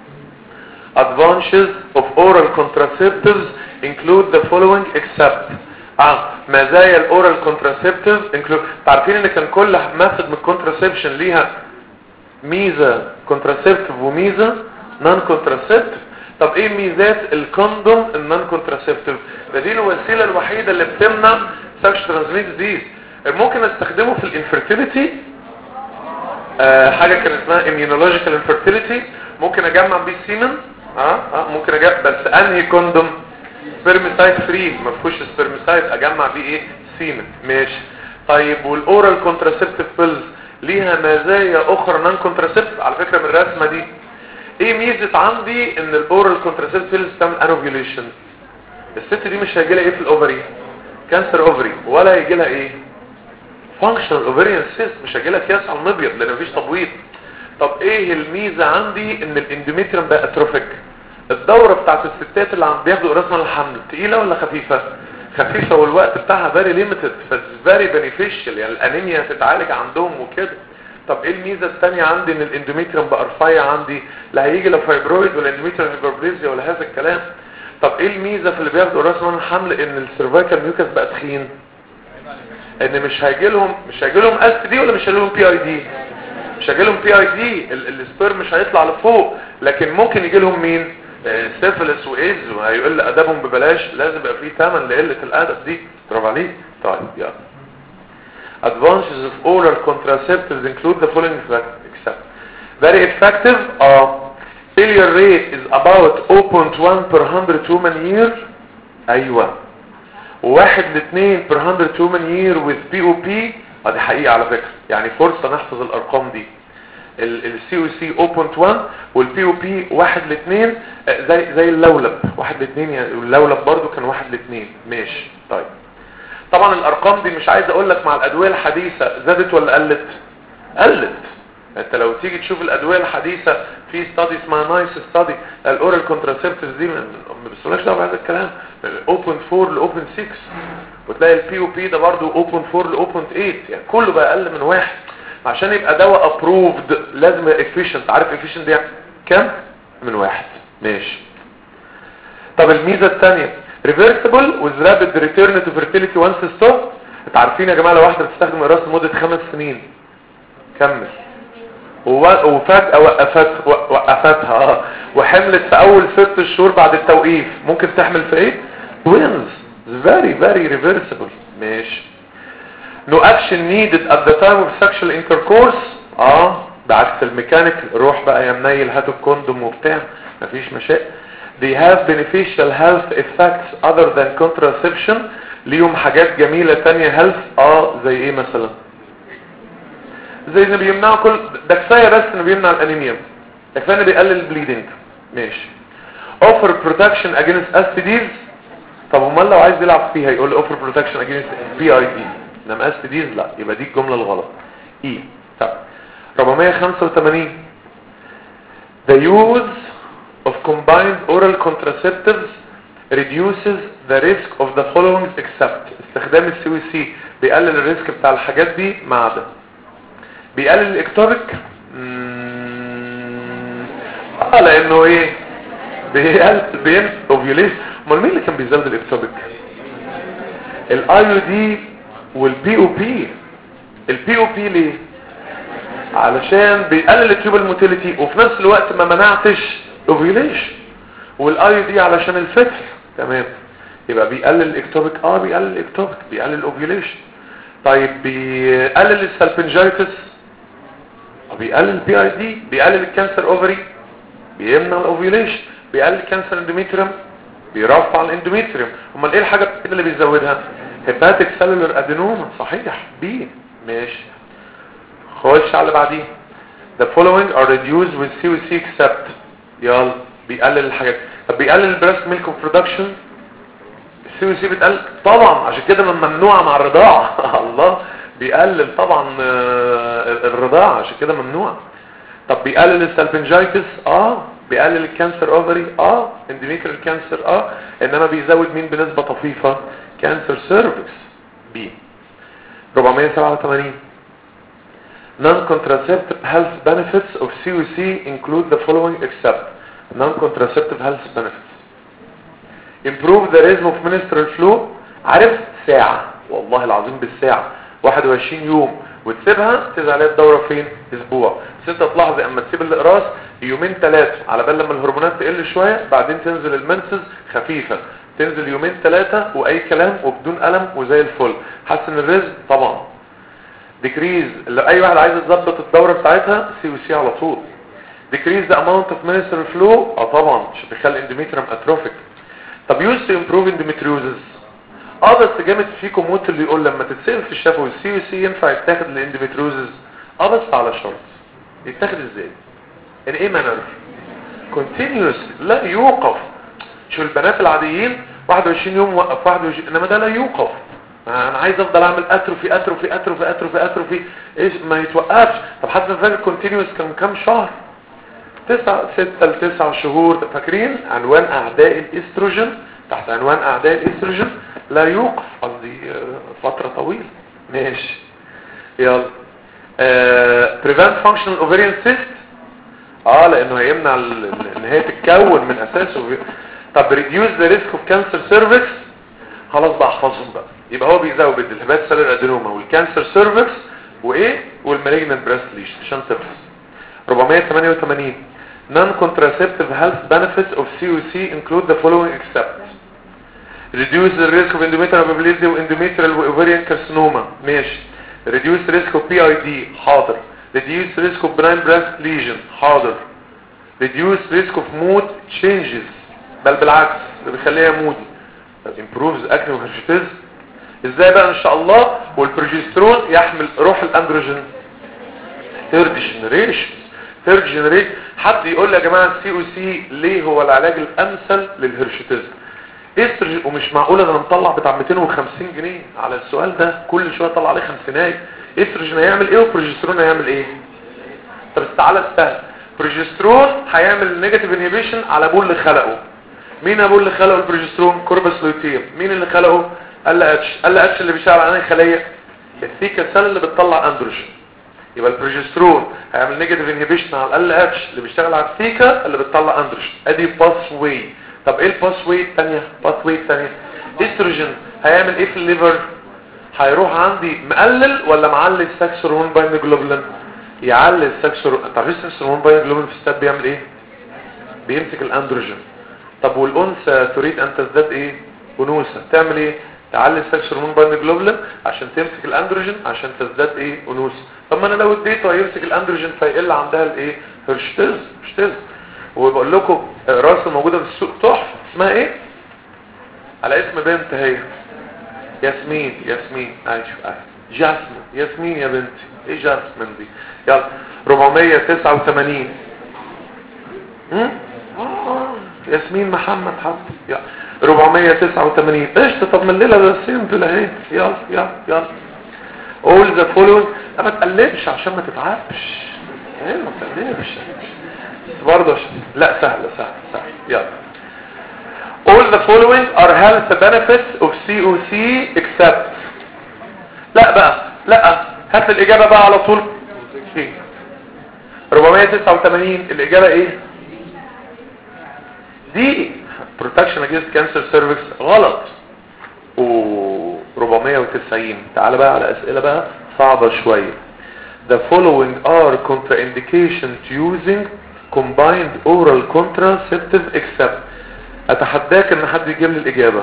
advantages of oral contraceptives include the following except. اه مزايا الاورال contraceptives include. تعرفين ان كان كل ميثود من الكونتراسبشن ليها ميزة كونتراسبتيف وميزة نون كونتراسبتيف. طب ايه ميزات الكوندوم النون كونتراسبتيف؟ ده دي الوسيلة الوحيدة اللي بتمنع سكش ترانسميت ديزيز. ممكن استخدمه في الانفيرتيليتي، آه حاجة كان اسمها immunological infertility، ممكن اجمع بيه سيمن اه اه ممكن اجمع. بس انهي كوندوم؟ سبرميسايد فري ما فيهوش سبرميسايد، اجمع بيه ايه؟ سيمن ماشي. طيب والاورال كونتراسبتيف بيلز ليها مزايا اخرى نون كونتراسبتيف على فكرة من الرسمة دي. ايه ميزة عندي ان الاورال كونتراسبتيف بيلز تعمل انوفيوليشن؟ الست دي مش هيجي لها ايه في الاوفري؟ كانسر اوفري، ولا هيجي لها ايه؟ فانكشنال اوفريان سيست، مش هجيلك ياس على المبيض لان مفيش تبويض. طب ايه الميزه عندي؟ ان الاندوميتريوم بقى اتروفيك. الدوره بتاعت الستات اللي عم بياخدوا قراص من الحمل تقيله ولا خفيفه؟ خفيفه، والوقت بتاعها فيري ليميتد، فيري بينيفيشال، يعني الانيميا تتعالج عندهم وكده. طب ايه الميزه الثانيه عندي؟ ان الاندوميتريوم بقى رفيع عندي، لا هيجي لا فايبرويد ولا اندوميتريوم هايبربليزيا ولا هذا الكلام. طب ايه الميزه في اللي بياخدوا قراص من الحمل؟ ان السيرفايكال ميوكس بقى تخين، ان مش هيجي لهم مش هيجي لهم اس دي ولا مش هيجي لهم بي اي دي، مش هيجي لهم بي اي دي، السبيرم مش هيطلع لفوق، لكن ممكن يجي لهم مين؟ سيفلس وايدز، وهيقل ادبهم ببلاش، لازم يبقى فيه ثمن لقله الادب دي. برافو عليك. طيب يلا. Advantages of oral contraceptives include the following except very effective. Uh, failure rate is about zero point one per one hundred human year. ايوه. واحد لاثنين per one hundred human year with بي او بي. ادي حقيقة على فكرة، يعني فرصة نحفظ الارقام دي. السي او سي zero point one والبي او بي واحد لاثنين، زي زي اللولب واحد لاثنين، يعني اللولب برضو كان واحد لاثنين. ماشي. طيب طبعا الارقام دي مش عايز اقول لك مع الادويه الحديثه زادت ولا قلت؟ قلت. انت لو تيجي تشوف الادويه الحديثه في ستادي اسمها نايس ستادي، الاورال كونتراسيبتيفز دي ما بيسموناش دعوه بهذا الكلام، من zero point four ل zero point six، وتلاقي البي او بي ده برضه zero point four ل zero point eight، يعني كله بقى اقل من واحد. عشان يبقى دواء ابروفد لازم افيشنت. عارف افيشنت دي كام؟ من واحد. ماشي. طب الميزه الثانيه reversible with rapid return to fertility once stopped. انتوا عارفين يا جماعه لو واحده بتستخدم الراس لمده خمس سنين كمل وفجاه وقفت وقفتها اه وحملت في اول ست شهور بعد التوقيف، ممكن تحمل في ايه؟ twins. very very reversible. ماشي. no action needed at the time of sexual intercourse. اه بعكس الميكانيك، روح بقى يا منيل هاتوا الكوندوم وبتاع، مفيش مشاكل. they have beneficial health effects other than contraception. ليهم حاجات جميلة تانية health. اه زي ايه مثلا؟ زي انه بيمنعوا كل ده، كفاية بس انه بيمنع الانيميا، ده كفاية انه بيقلل البليدنج. ماشي. offer protection against اس تي ديز. طب امال لو عايز يلعب فيها يقول offer protection against بي اي دي، انما اس تي ديز لا، يبقى دي الجملة الغلط. ايه. طب أربعمية وخمسة وثمانين the use of combined oral contraceptives reduces the risk of the following except. استخدام السي او سي بيقلل الريسك بتاع الحاجات دي ما عدا بيقلل الاكتوبيك. اه لانه ايه؟ بيقلل بين اوفيوليشن. امال مين اللي كان بيزود الاكتوبيك؟ الاي او دي والبي او بي. البي او بي ليه؟ علشان بيقلل التيوبال موتيليتي وفي نفس الوقت ما منعتش اوفيوليشن، والاي دي علشان الفتح. تمام. يبقى بيقلل الاكتوبيك. اه بيقلل الاكتوبيك، بيقلل الاوفيوليشن. طيب بيقلل السالبنجايتس، بيقلل البي اي دي، بيقلل الكانسر اوفري، بيمنع الاوفيوليشن، بيقلل كانسر اندوميتريوم، بيرفع الاندوميتريوم. امال ايه الحاجه اللي بيزودها؟ هيباتيك سيلولر ادينوما. صحيح. بي. ماشي. خش على اللي بعديه. the following are reduced with سي او سي except. يلا. بيقلل الحاجات. طب بيقلل البريست ميلك برودكشن. السي او سي بتقلل طبعا، عشان كده ممنوعه مع الرضاعه. الله. بيقلل طبعا الرضاعه، عشان كده ممنوع. طب بيقلل السالبنجايتس. اه بيقلل الكانسر اوفري. اه اندوميتريال كانسر. اه انما بيزود مين بنسبه طفيفه؟ كانسر سيرفكس. بي. أربعمية وسبعة وثمانين non-contraceptive health benefits of سي او سي include the following except. non-contraceptive health benefits improve the rhythm of menstrual flow. عارف ساعة، والله العظيم بالساعة، واحد وعشرين يوم وتسيبها تنزل عليها الدورة فين؟ اسبوع. بس انت تلاحظ اما تسيب الاقراص يومين ثلاثة على بال لما الهرمونات تقل شوية، بعدين تنزل المنسز خفيفة، تنزل يومين ثلاثة واي كلام وبدون ألم وزي الفل. حسن الرزق طبعا. ديكريز، لو اي واحد عايز يظبط الدورة بتاعتها سي او سي على طول. ديكريز the amount of menstrual flow. اه طبعا عشان بيخلي اندوميتريوم اتروفيك. طب يوز تو امبروف اندوميتريوزز. اه بس جامد فيكم موت اللي يقول لما تتسال في الشفوي السي او سي ينفع يتاخد للاندوميتريوزز. اه بس على شرط. يتاخد ازاي؟ ان ايه مانر؟ كونتينيوس، لا يوقف. شو البنات العاديين واحد وعشرين يوم وقف واحد وعشرين، انما ده لا يوقف. انا عايز افضل اعمل اتروفي اتروفي اتروفي اتروفي اتروفي ايش ما يتوقفش. طب حتى فاكر كونتينيوس كان كام شهر؟ تسعة ستة لتسعة شهور. فاكرين عنوان اعداء الاستروجين؟ تحت عنوان اعداء الاستروجين لا يوقف، قصدي فترة طويلة. ماشي يلا. آه prevent functional ovarian cyst، اه لانه هيمنع ان هي تتكون من اساسه. طب reduce the risk of cancer cervix، خلاص بقى احفظهم بقى. يبقى هو بيزود الهبات سيلر ادينوما والكانسر سيرفكس وايه والمالجنت بريست ليشن عشان تفحص. أربعمية وتمانية وتمانين non-contraceptive health benefits of سي او سي include the following except reduce the risk of endometrial ability endometrial ovarian carcinoma. ماشي. reduce the risk of بي اي دي، حاضر. reduce the risk of benign breast lesion، حاضر. reduce risk of mood changes، بل بالعكس ده بيخليها مودي. improves acne وهرشتز. ازاي بقى ان شاء الله؟ والبروجسترون يحمل روح الاندروجين third generation third generation. حد يقول لي يا جماعه السي او سي ليه هو العلاج الامثل للهرشتزم؟ استروجين. ومش معقوله ده انا مطلع بتاع مئتين وخمسين جنيه على السؤال ده، كل شويه اطلع عليه خمسينات. استروجين هيعمل ايه وبروجسترون هيعمل ايه؟ طب تعالى السهل. بروجسترون هيعمل نيجاتيف انهبيشن على ابوه اللي خلقه. مين ابوه اللي خلقه البروجسترون؟ كوربس لوتيوم. مين اللي خلقه؟ ال اتش. ال اتش اللي بيشتغل على انهي خليه؟ الثيكا سيل اللي بتطلع اندروجين. يبقى البروجسترون هيعمل نيجاتيف انهبيشن على ال اتش اللي بيشتغل على الثيكا اللي بتطلع اندروجين. ادي باس واي. طب ايه الباس واي الثانيه؟ باس واي الثانيه استروجين هيعمل ايه في الليفر؟ هيروح عندي مقلل ولا معلي السكس هرمون باين جلوبولين؟ يعلي السكس هرمون. انت عارف السكس هرمون باين جلوبولين في الستات بيعمل ايه؟ بيمسك الاندروجين. طب والانثى تريد ان تزداد ايه؟ انوثه. تعمل ايه؟ تعلي السكس هرمون باين جلوبولين عشان تمسك الاندروجين عشان تزداد ايه؟ انوثه. طب ما انا لو اديته هيمسك الاندروجين فيقل عندها الايه؟ هرشتز. هرشتز. وبقول لكم راس موجوده في السوق تحفه اسمها ايه؟ على اسم بنت هي ياسمين. ياسمين عايش جاسمين. ياسمين يا بنتي. ايه جاسمين دي؟ يلا. أربعمية وتسعة وتمانين امم اه ياسمين محمد حبيبي. يلا. أربعمية وتسعة وتمانين قشطه. طب من الليله ده سيمبل اهي. يلا يلا يلا. all the following. ما تقلبش عشان ما تتعبش. ايه ما تقلبش برضه. لا سهله سهله سهله. يلا. all the following are health benefits of سي او سي except. لا بقى لا هات الاجابه بقى على طول. أربعمية وتسعة وتمانين الاجابه ايه؟ دي protection against cancer cervix غلط. و أربعمية وتسعين تعال بقى على اسئله بقى صعبه شويه. the following are contraindications to using combined oral contraceptive except. اتحداك ان حد يجيب لي الاجابه.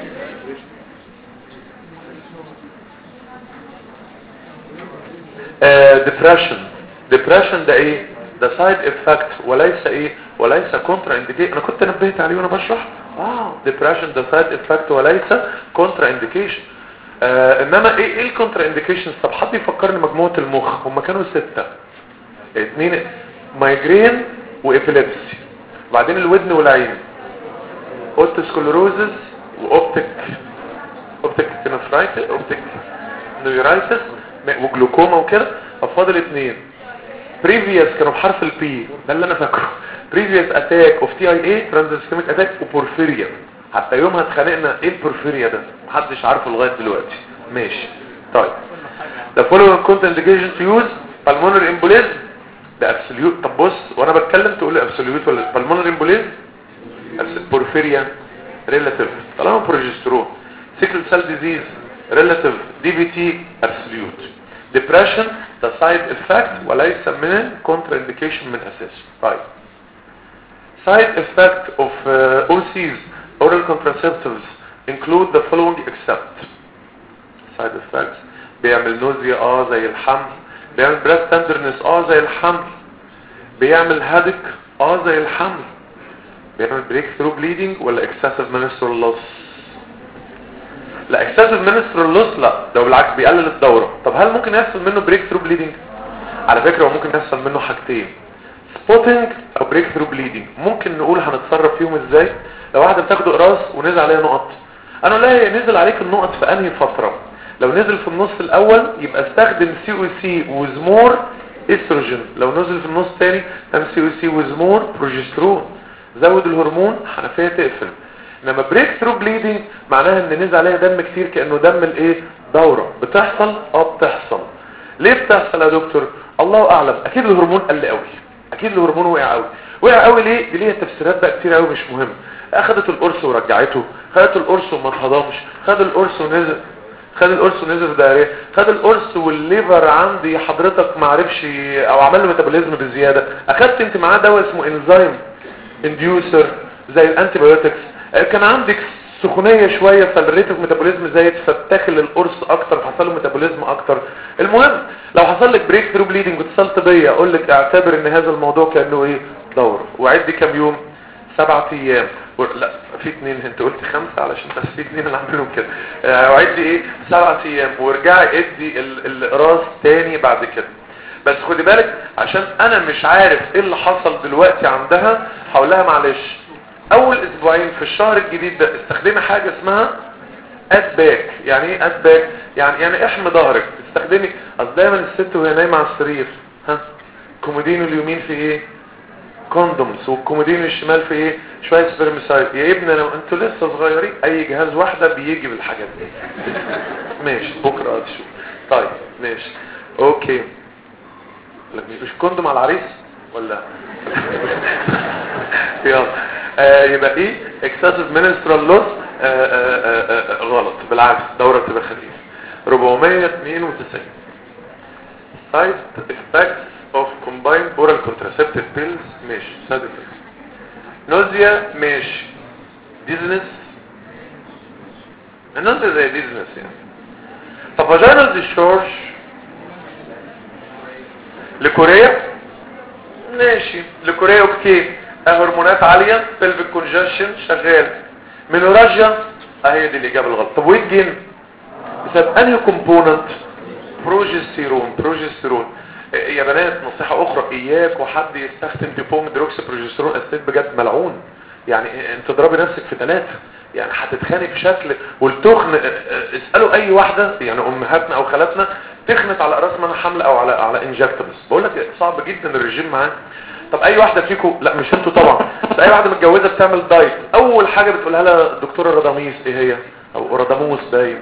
uh, depression. depression ده ايه؟ ده side effect وليس ايه؟ وليس contraindication. انا كنت نبهت عليه وانا بشرح. اه depression ده side effect وليس contraindication. آه انما ايه ايه الكونترانديكيشنز؟ طب حد يفكرني مجموعه المخ هم كانوا ستة. اثنين مايجرين وإبيليبسي، وبعدين الودن والعين، اوتوسكلروزس واوبتيك اوبتيك نفرايتس اوبتيك نيورايتس وجلوكوما وكده. فاضل اثنين بريفيوس كانوا بحرف البي ده اللي انا فاكره. بريفيوس اتاك اوف تي اي اي ترانزسكيميك اتاك وبورفيريا. حتى يومها اتخانقنا ايه البورفيريا ده محدش عارفه لغايه دلوقتي. ماشي طيب. ده فولو كونت انديكيشن تو يوز بالمونري امبوليزم ده ابسوليوت. طب بص وانا بتكلم تقول لي ابسوليوت ولا بالمونري امبوليزم؟ بورفيريا ريلاتيف طالما بروجسترون. سيكل سيل ديزيز ريلاتيف. دي بي تي ابسوليوت. ديبريشن ده سايد افكت وليس من كونتر انديكيشن من اساسه. طيب side effect of uh, O Cs oral contraceptives include the following except. side effects بيعمل نوزيا اه زي الحمل، بيعمل breast tenderness اه زي الحمل، بيعمل headache اه زي الحمل، بيعمل breakthrough bleeding ولا excessive menstrual loss؟ لا excessive menstrual loss لا، ده بالعكس بيقلل الدورة. طب هل ممكن يحصل منه breakthrough bleeding؟ على فكرة هو ممكن يحصل منه حاجتين، spotting او breakthrough bleeding. ممكن نقول هنتصرف فيهم ازاي؟ لو واحدة بتاخد اقراص ونزل عليها نقط، انا لا هي نزل عليك النقط في انهي فترة؟ لو نزل في النص الاول يبقى استخدم سي او سي وزمور استروجين، لو نزل في النص الثاني استخدم سي او سي وزمور بروجسترون. زود الهرمون حنفيه تقفل. انما بريك ثرو بليدنج معناها ان نزل عليها دم كتير كانه دم الايه دوره. بتحصل اه بتحصل. ليه بتحصل يا دكتور؟ الله اعلم. اكيد الهرمون قل قوي، اكيد الهرمون وقع قوي. وقع قوي ليه؟ دي ليها تفسيرات بقى كتير قوي مش مهم. اخدت القرص ورجعته، خدت القرص وما اتهضمش، خد القرص ونزل، خد القرص ونزل في دايريه، خد القرص والليفر عندي حضرتك ما عرفش او عمل له ميتابوليزم بزياده. اخدت انت معاه دواء اسمه انزيم انديوسر زي الانتي بايوتكس، كان عندك سخونيه شويه فالريت اوف ميتابوليزم زايد فبتاكل القرص اكتر فحصل له ميتابوليزم اكتر. المهم لو حصل لك بريك ثرو بليدنج واتصلت بيا اقول لك اعتبر ان هذا الموضوع كانه ايه دوره، وعد كام يوم؟ سبعة ايام و... لا في اتنين، انت قلت خمسة علشان بس في اتنين انا عاملهم كده. آه وعد ايه سبعة ايام وارجعي ادي الراس تاني بعد كده. بس خدي بالك عشان انا مش عارف ايه اللي حصل دلوقتي عندها. هقول لها معلش اول اسبوعين في الشهر الجديد ده استخدمي حاجة اسمها اد باك. يعني ايه اد باك؟ يعني يعني احمي ظهرك. استخدمي اصل دايما الست وهي نايمه على السرير ها كومودين اليمين في ايه كوندومز والكومودين الشمال في ايه شويه سبرميسايد. يا ابني لو انتوا لسه صغيرين اي جهاز واحده بيجي بالحاجات دي. ماشي بكره اشوف. طيب ماشي اوكي. مش كوندوم على العريس ولا يلا آه يبقى ايه اكسسيف منسترال لوس غلط بالعكس دوره تبقى خفيفه. أربعمية واثنين وتسعين side effects of combined oral contraceptive pills ماشي side effects. نوزيا ماشي. ديزنس النوزيا زي ديزنس يعني. طب فاجينال ديشارج لكوريا ماشي. لكوريا اوكي. هرمونات عاليه بلفيك كونجكشن شغال. مينوراجيا اهي دي الاجابه الغلط. طب ويت جين بسبب انهي كومبوننت؟ بروجستيرون. بروجستيرون يا بنات نصيحه اخرى اياك وحد يستخدم ديبوم دروكس بروجستيرون اسيد بجد ملعون. يعني انت تضربي نفسك في ثلاثه يعني هتتخانق بشكل والتخن. اسالوا اي واحده يعني امهاتنا او خالاتنا تخنت على راس منها حمل او على على انجكتبلز. بقول لك صعب جدا الرجيم معاه. طب اي واحده فيكم لا مش انتوا طبعا بس اي واحده متجوزه بتعمل دايت اول حاجه بتقولها لها الدكتوره راداميس ايه هي او راداموس باين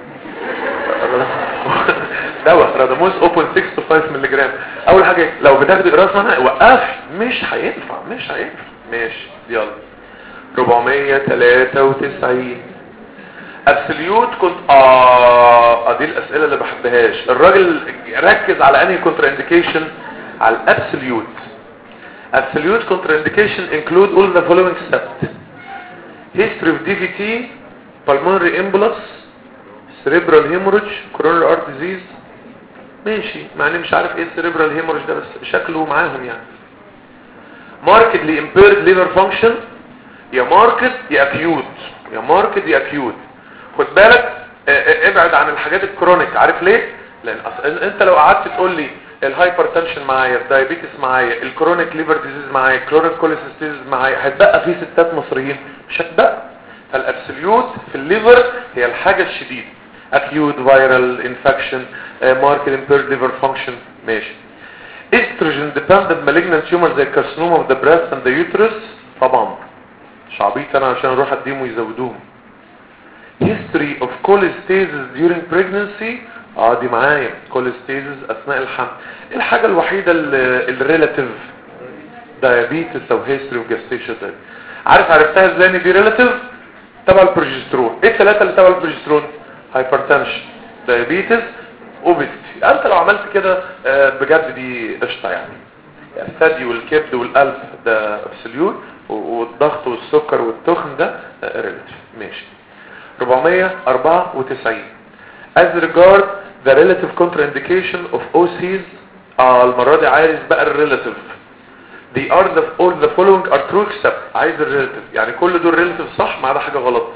دواء راداموس صفر فاصلة ستة تو خمسة مللي جرام. اول حاجه لو بتاخدي راس منها وقفي مش هينفع مش هينفع. ماشي يلا. أربعمية وثلاثة وتسعين ابسوليوت كنت اه دي الاسئله اللي بحبهاش. الراجل ركز على انهي كونتر انديكيشن؟ على الابسوليوت. absolute contraindication include all the following steps: history of D V T, pulmonary embolus, cerebral hemorrhage, coronary heart disease. ماشي مع اني مش عارف ايه cerebral hemorrhage ده بس شكله معاهم يعني. markedly impaired liver function يا marked يا acute يا marked يا acute. خد بالك ابعد عن الحاجات الكرونيك. عارف ليه؟ لان انت لو قعدت تقول لي الهايبرتنشن معايا الدايابيتس معايا الكرونيك ليفر ديزيز معايا الكرونيك كوليسيستيز معايا هتبقى في ستات مصريين مش هتبقى. فالابسوليوت في الليفر هي الحاجه الشديده acute viral infection marked impaired liver function. ماشي. estrogen dependent malignant tumor زي carcinoma of the breast and the uterus طبعا شعبيت انا عشان اروح اديهم ويزودوهم. history of cholestasis during pregnancy اه دي معايا كوليستيزز اثناء الحمل. الحاجه الوحيده الريلاتيف دايابيتس او هيستوري اوف جاستيشن. عارف عرفتها ازاي ان دي ريلاتيف؟ تبع البروجسترون. ايه الثلاثه اللي تبع البروجسترون؟ هايبرتنشن دايابيتس اوبيستي. انت لو عملت كده بجد دي قشطه يعني. الثدي والكبد والقلب ده ابسوليوت والضغط والسكر والتخن ده ريلاتيف. ماشي. أربعمية وأربعة وتسعين as regard the relative contraindication of O Cs اه المرة دي عايز بقى الريلاتيف. they are the all the following are true except عايز الريلاتيف يعني كل دول ريلاتيف صح ما عدا حاجة غلط.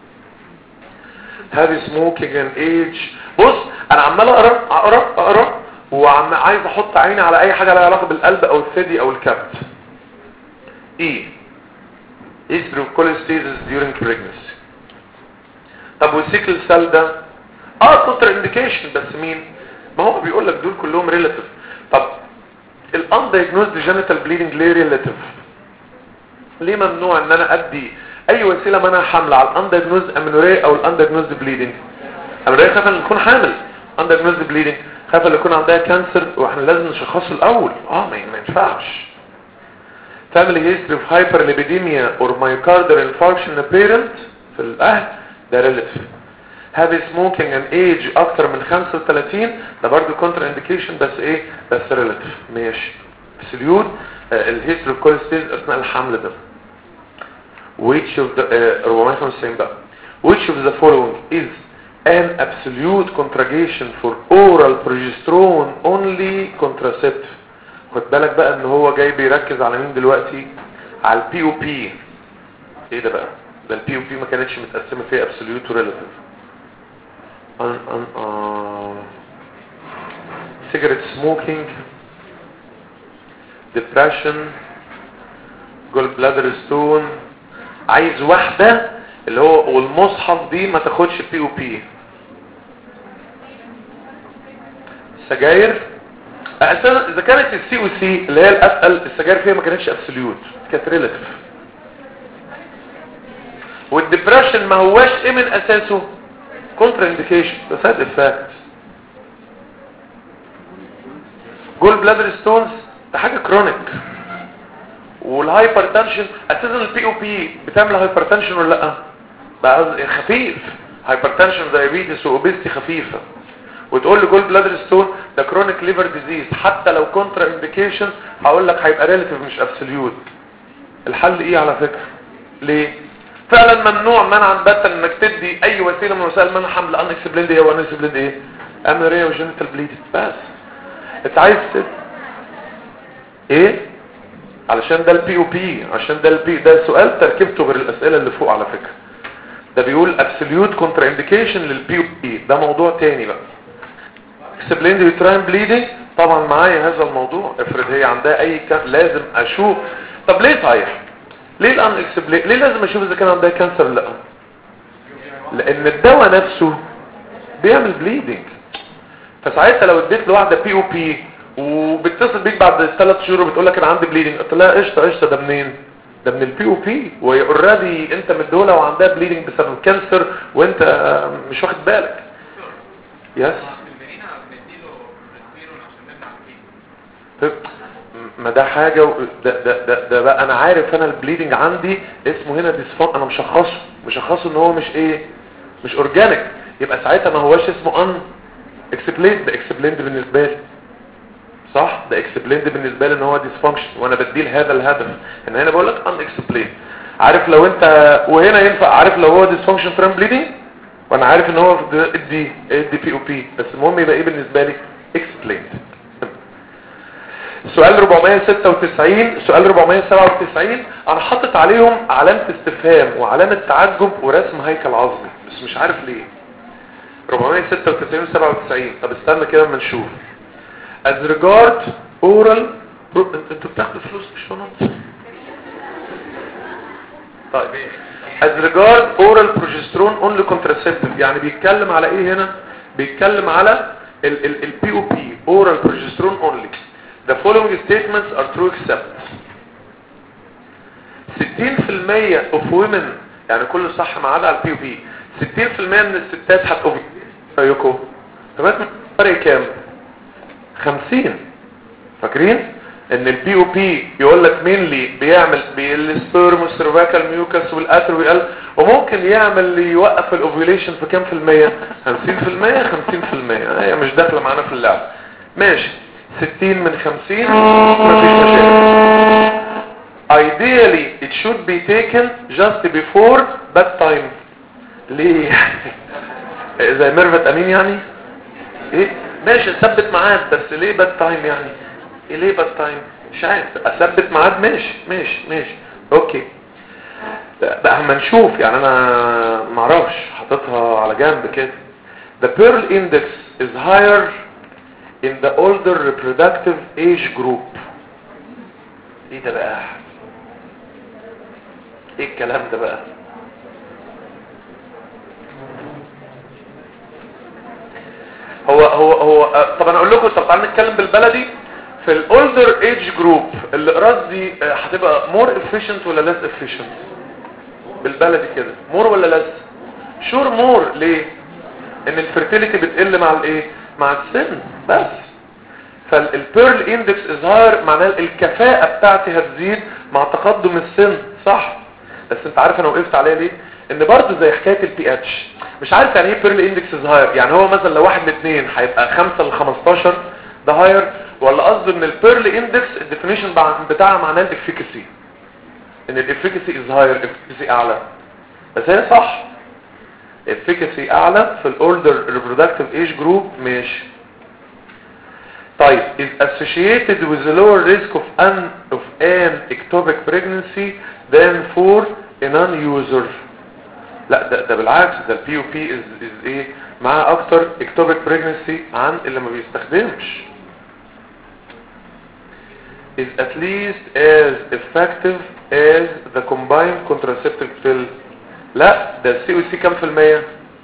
have smoking and age. بص انا عمال اقرا اقرا اقرا وعم عايز احط عيني على اي حاجة لها علاقة بالقلب او الثدي او الكبد. ايه history of cholestasis during pregnancy. طب والسيكل سيل ده اه كونتر انديكيشن، بس مين؟ ما هو بيقول لك دول كلهم ريلاتيف. طب الاندايجنوزد جينيتال بليدنج ليه ريلاتيف؟ ليه ممنوع ان انا ادي اي وسيله منها حمل على الاندايجنوزد امينوريا او الاندايجنوزد بليدنج؟ امينوريا خاف ان تكون حامل، اندايجنوزد بليدنج خاف ان يكون عندها كانسر واحنا لازم نشخصه الاول. اه ما ينفعش. family history of hyperlipidemia or myocardial infarction in a parent في الاهل ده relative. have smoking an age اكتر من خمسة وثلاثين ده برضو counter indication بس ايه بس relative. ماشي. absolute الهيستوري of cholesterol اثناء الحمل ده. which of the uh, أربعمية وخمسة وتسعين بقى which of the following is an absolute contradiction for oral progesterone only contraceptive. خد بالك بقى ان هو جاي بيركز على مين دلوقتي؟ على البي او بي. ايه ده بقى؟ ده البي او بي ما كانتش متقسمه فيها absolute و relative. ان ان اه cigarette smoking, depression, gallbladder stone. عايز واحده اللي هو والمصحف دي ما تاخدش بي او بي. سجاير اساسا اذا كانت السي او سي اللي هي الاسئل السجاير فيها ما كانتش ابسوليوت، كانت ريلاتيف. والديبريشن ما هواش ايه من اساسه؟ كونترا انديكيشن ده سايد افكت. جول بلادر ستونز ده حاجه كرونيك. والهايبرتنشن اساسا البي او بي بتعمل هايبرتنشن ولا لا؟ بقى خفيف. هايبرتنشن دايابيتس واوبيستي خفيفه. وتقول لي جول بلادر ستون ده كرونيك ليفر ديزيز، حتى لو كونترا انديكيشن هقول لك هيبقى ريلاتيف مش ابسوليوت. الحل ايه على فكره؟ ليه؟ فعلا ممنوع منعا باتا انك تدي اي وسيله من وسائل منع حمل ان اكسبليند ايه وان اكسبليند ايه؟ امينوريا وجينيتال بليدنج. بس انت عايز تد... ايه؟ علشان ده البي او بي، عشان ده البي ده سؤال تركيبته غير الاسئله اللي فوق على فكره. ده بيقول ابسوليوت كونترا انديكيشن للبي او بي، ده موضوع تاني بقى. اكسبليند يوتراين بليدنج طبعا معايا هذا الموضوع. افرض هي عندها اي كان لازم اشوف. طب ليه صحيح؟ ليه الان اكسبليند؟ ليه لازم اشوف اذا كان عندها كانسر ولا لا؟ لان الدواء نفسه بيعمل بليدنج. فساعتها لو اديت له واحده بي او بي وبتتصل بيك بعد ثلاث شهور وبتقول لك انا عندي بليدنج، قلت لها قشطه قشطه ده منين؟ ده من البي او بي، وهي اوريدي انت مديهولها وعندها بليدنج بسبب كانسر وانت مش واخد بالك. يس ما ده حاجه و... ده, ده, ده, ده بقى انا عارف انا البليدنج عندي اسمه هنا ديسفون، انا مشخصه مشخصه ان هو مش ايه مش اورجانيك، يبقى ساعتها ما هواش اسمه ان اكسبليند. ده اكسبليند بالنسبه لي صح، ده اكسبليند بالنسبه لي ان هو ديسفانكشن وانا بديه هذا الهدف. ان هنا بقول لك ان اكسبليند. عارف لو انت وهنا ينفع، عارف لو هو ديسفانكشن ترام بليدنج وانا عارف ان هو ادي ادي بي او بي، بس المهم يبقى ايه بالنسبه لي؟ اكسبليند. سؤال أربعمية وستة وتسعين سؤال أربعمية وسبعة وتسعين انا حاطط عليهم علامه استفهام وعلامه تعجب ورسم هيكل عظمي بس مش عارف ليه. أربعمية وستة وتسعين و سبعة وتسعين. طب استنى كده اما نشوف. as regard oral انتوا بتاخدوا فلوس مش فنط؟ طيب as regard oral progesterone only contraceptive يعني بيتكلم على ايه هنا؟ بيتكلم على ال بي او بي oral progesterone only. The following statements are true except ستين في المية of women يعني كله صح ما عدا البي او بي. ستين في المية من الستات هتقوم رايكم تمام فرق كام؟ خمسين. فاكرين ان البي او بي يقول لك مينلي بيعمل بالسبرم والسيرفايكال ميوكس والاترويال وممكن يعمل يوقف الاوفيوليشن في كام في المية؟ خمسين في المية خمسين في المية. هي مش داخله معانا في اللعب. ماشي ستين من خمسين مفيش مشاكل. ideally it should be taken just before bedtime. ليه؟ زي ميرفت امين يعني ايه ماشي اثبت ميعاد بس ليه باد تايم يعني؟ ايه ليه باد تايم؟ مش عارف اثبت ميعاد. ماشي ماشي ماشي اوكي بقى اما نشوف يعني انا ما اعرفش حاططها على جنب كده. the pearl index is higher in the older reproductive age group. ايه ده بقى؟ ايه الكلام ده بقى؟ هو هو هو طب انا اقول لكم، طب تعالوا نتكلم بالبلدي. في الاولدر ايج جروب الاقراص دي هتبقى مور افيشنت ولا ليس افيشنت؟ بالبلدي كده مور ولا ليس؟ شور مور. ليه؟ ان الفيرتيليتي بتقل مع الايه؟ مع السن بس. فالبيرل اندكس اظهار معناه الكفاءه بتاعتي هتزيد مع تقدم السن، صح؟ بس انت عارف انا وقفت عليها ليه؟ ان برضه زي حكايه البي اتش، مش عارف يعني ايه بيرل اندكس اظهار. يعني هو مثلا لو واحد لاثنين هيبقى خمسة ل خمستاشر ده هاير، ولا قصده ان البيرل اندكس الديفينيشن بتاعها معناه الافيكاسي، ان الافيكاسي اظهار الافيكاسي اعلى. بس هي صح، efficacy اعلى في الاولدر reproductive age group. ماشي. طيب is associated with a lower risk of an of an ectopic pregnancy than for a non-user. لا ده ده بالعكس، ده البي او بي is is ايه معاه اكتر ectopic pregnancy عن اللي ما بيستخدمش. is at least as effective as the combined contraceptive pill. لا ده السي او سي كام في المية؟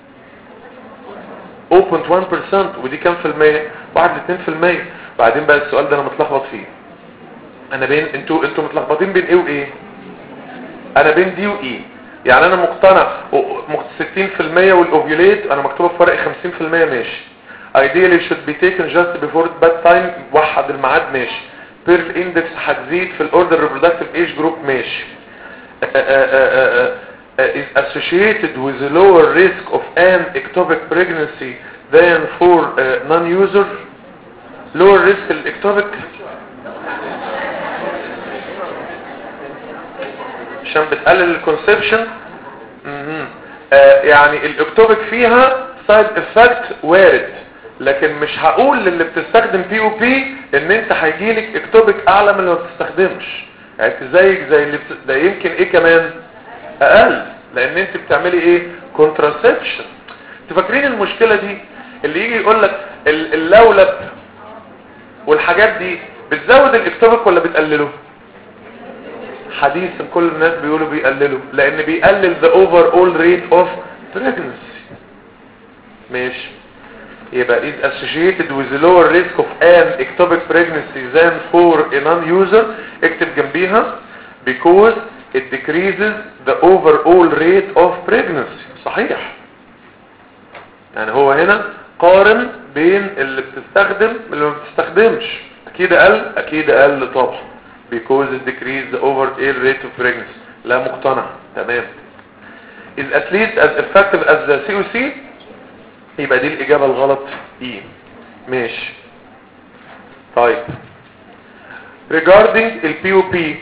صفر فاصلة واحد بالمية. ودي كام في المية؟ واحد ل اتنين في المية. بعدين بقى السؤال ده انا متلخبط فيه. انا بين انتوا انتوا متلخبطين بين ايه وايه؟ انا بين دي واي. يعني انا مقتنع ستين في المية والاوفيوليت انا مكتوبه في ورقي خمسين في المية ماشي. ideally should be taken just before bed time، وحد الميعاد ماشي. بيرل اندكس هتزيد في الاوردر ريبرودكتيف ايج جروب ماشي. is associated with a lower risk of an ectopic pregnancy than for uh, non-user. lower risk الاكتوبيك عشان بتقلل الكونسبشن. يعني الاكتوبيك فيها سايد افكت وارد، لكن مش هقول للي بتستخدم بي او بي ان انت هيجيلك اكتوبيك اعلى من اللي ما بتستخدمش. يعني زيك زي اللي بت... ده يمكن ايه كمان اقل، لان انت بتعملي ايه؟ كونتراسبشن. انتوا فاكرين المشكله دي اللي يجي يقول لك اللولب والحاجات دي بتزود الاكتوبيك ولا بتقلله؟ حديثا كل الناس بيقولوا بيقللوا، لان بيقلل the overall rate of pregnancy. ماشي. يبقى is associated with a lower risk of an ectopic pregnancy than for a non-user. اكتب جنبيها because it decreases the overall rate of pregnancy. صحيح. يعني هو هنا قارن بين اللي بتستخدم واللي ما بتستخدمش. اكيد اقل، اكيد اقل طبعا because it decreases the overall rate of pregnancy. لا مقتنع. تمام. is at least as effective as the سي او سي. يبقى دي الاجابه الغلط ايه. ماشي. طيب regarding ال بي او بي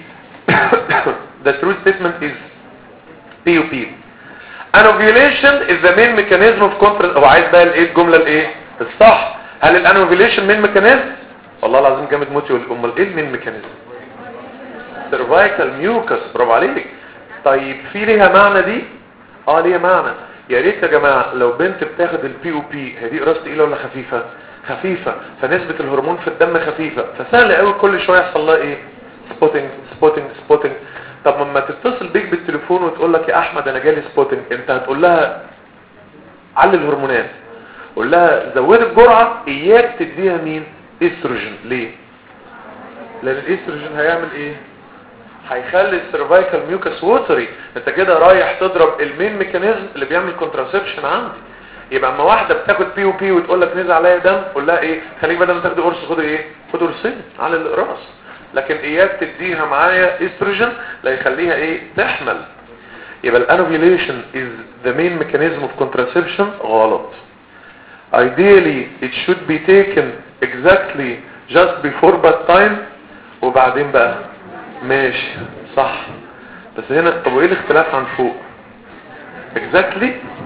the true statement is بي او بي an ovulation is the main mechanism of contraception. هو عايز بقى الايه الجمله الايه الصح؟ هل الانوفيليشن مين ميكانيزم؟ والله العظيم جامد موت. يقول امال ايه المين ميكانيزم؟ سيرفايكال ميوكس. برافو عليك. طيب في ليها معنى دي؟ اه ليها معنى. يا ريت يا جماعه لو بنت بتاخد البي او بي، هي دي قراص تقيله ولا خفيفه؟ خفيفه، فنسبه الهرمون في الدم خفيفه، فسهل قوي كل شويه يحصل لها ايه؟ سبوتنج سبوتنج سبوتنج. طب لما تتصل بيك بالتليفون وتقول لك يا احمد انا جالي سبوتنج، انت هتقول لها علي الهرمونات، قول لها زود الجرعه، اياك تديها مين؟ استروجين. ليه؟ لان الاستروجين هيعمل ايه؟ هيخلي السيرفايكال ميوكس ووتري. انت كده رايح تضرب المين ميكانيزم اللي بيعمل كونتراسبشن عندي. يبقى اما واحده بتاخد بي او بي وتقول لك نزل عليا دم، قول لها ايه؟ خليك بدل ما تاخدي قرص خدي ايه؟ خدي قرصين على الاقراص. لكن اياك تديها معايا استروجين لا يخليها ايه؟ تحمل. يبقى الانوفيليشن is the main mechanism of contraception. غلط. ideally it should be taken exactly just before bed time. وبعدين بقى ماشي صح. بس هنا طب وايه الاختلاف عن فوق؟ exactly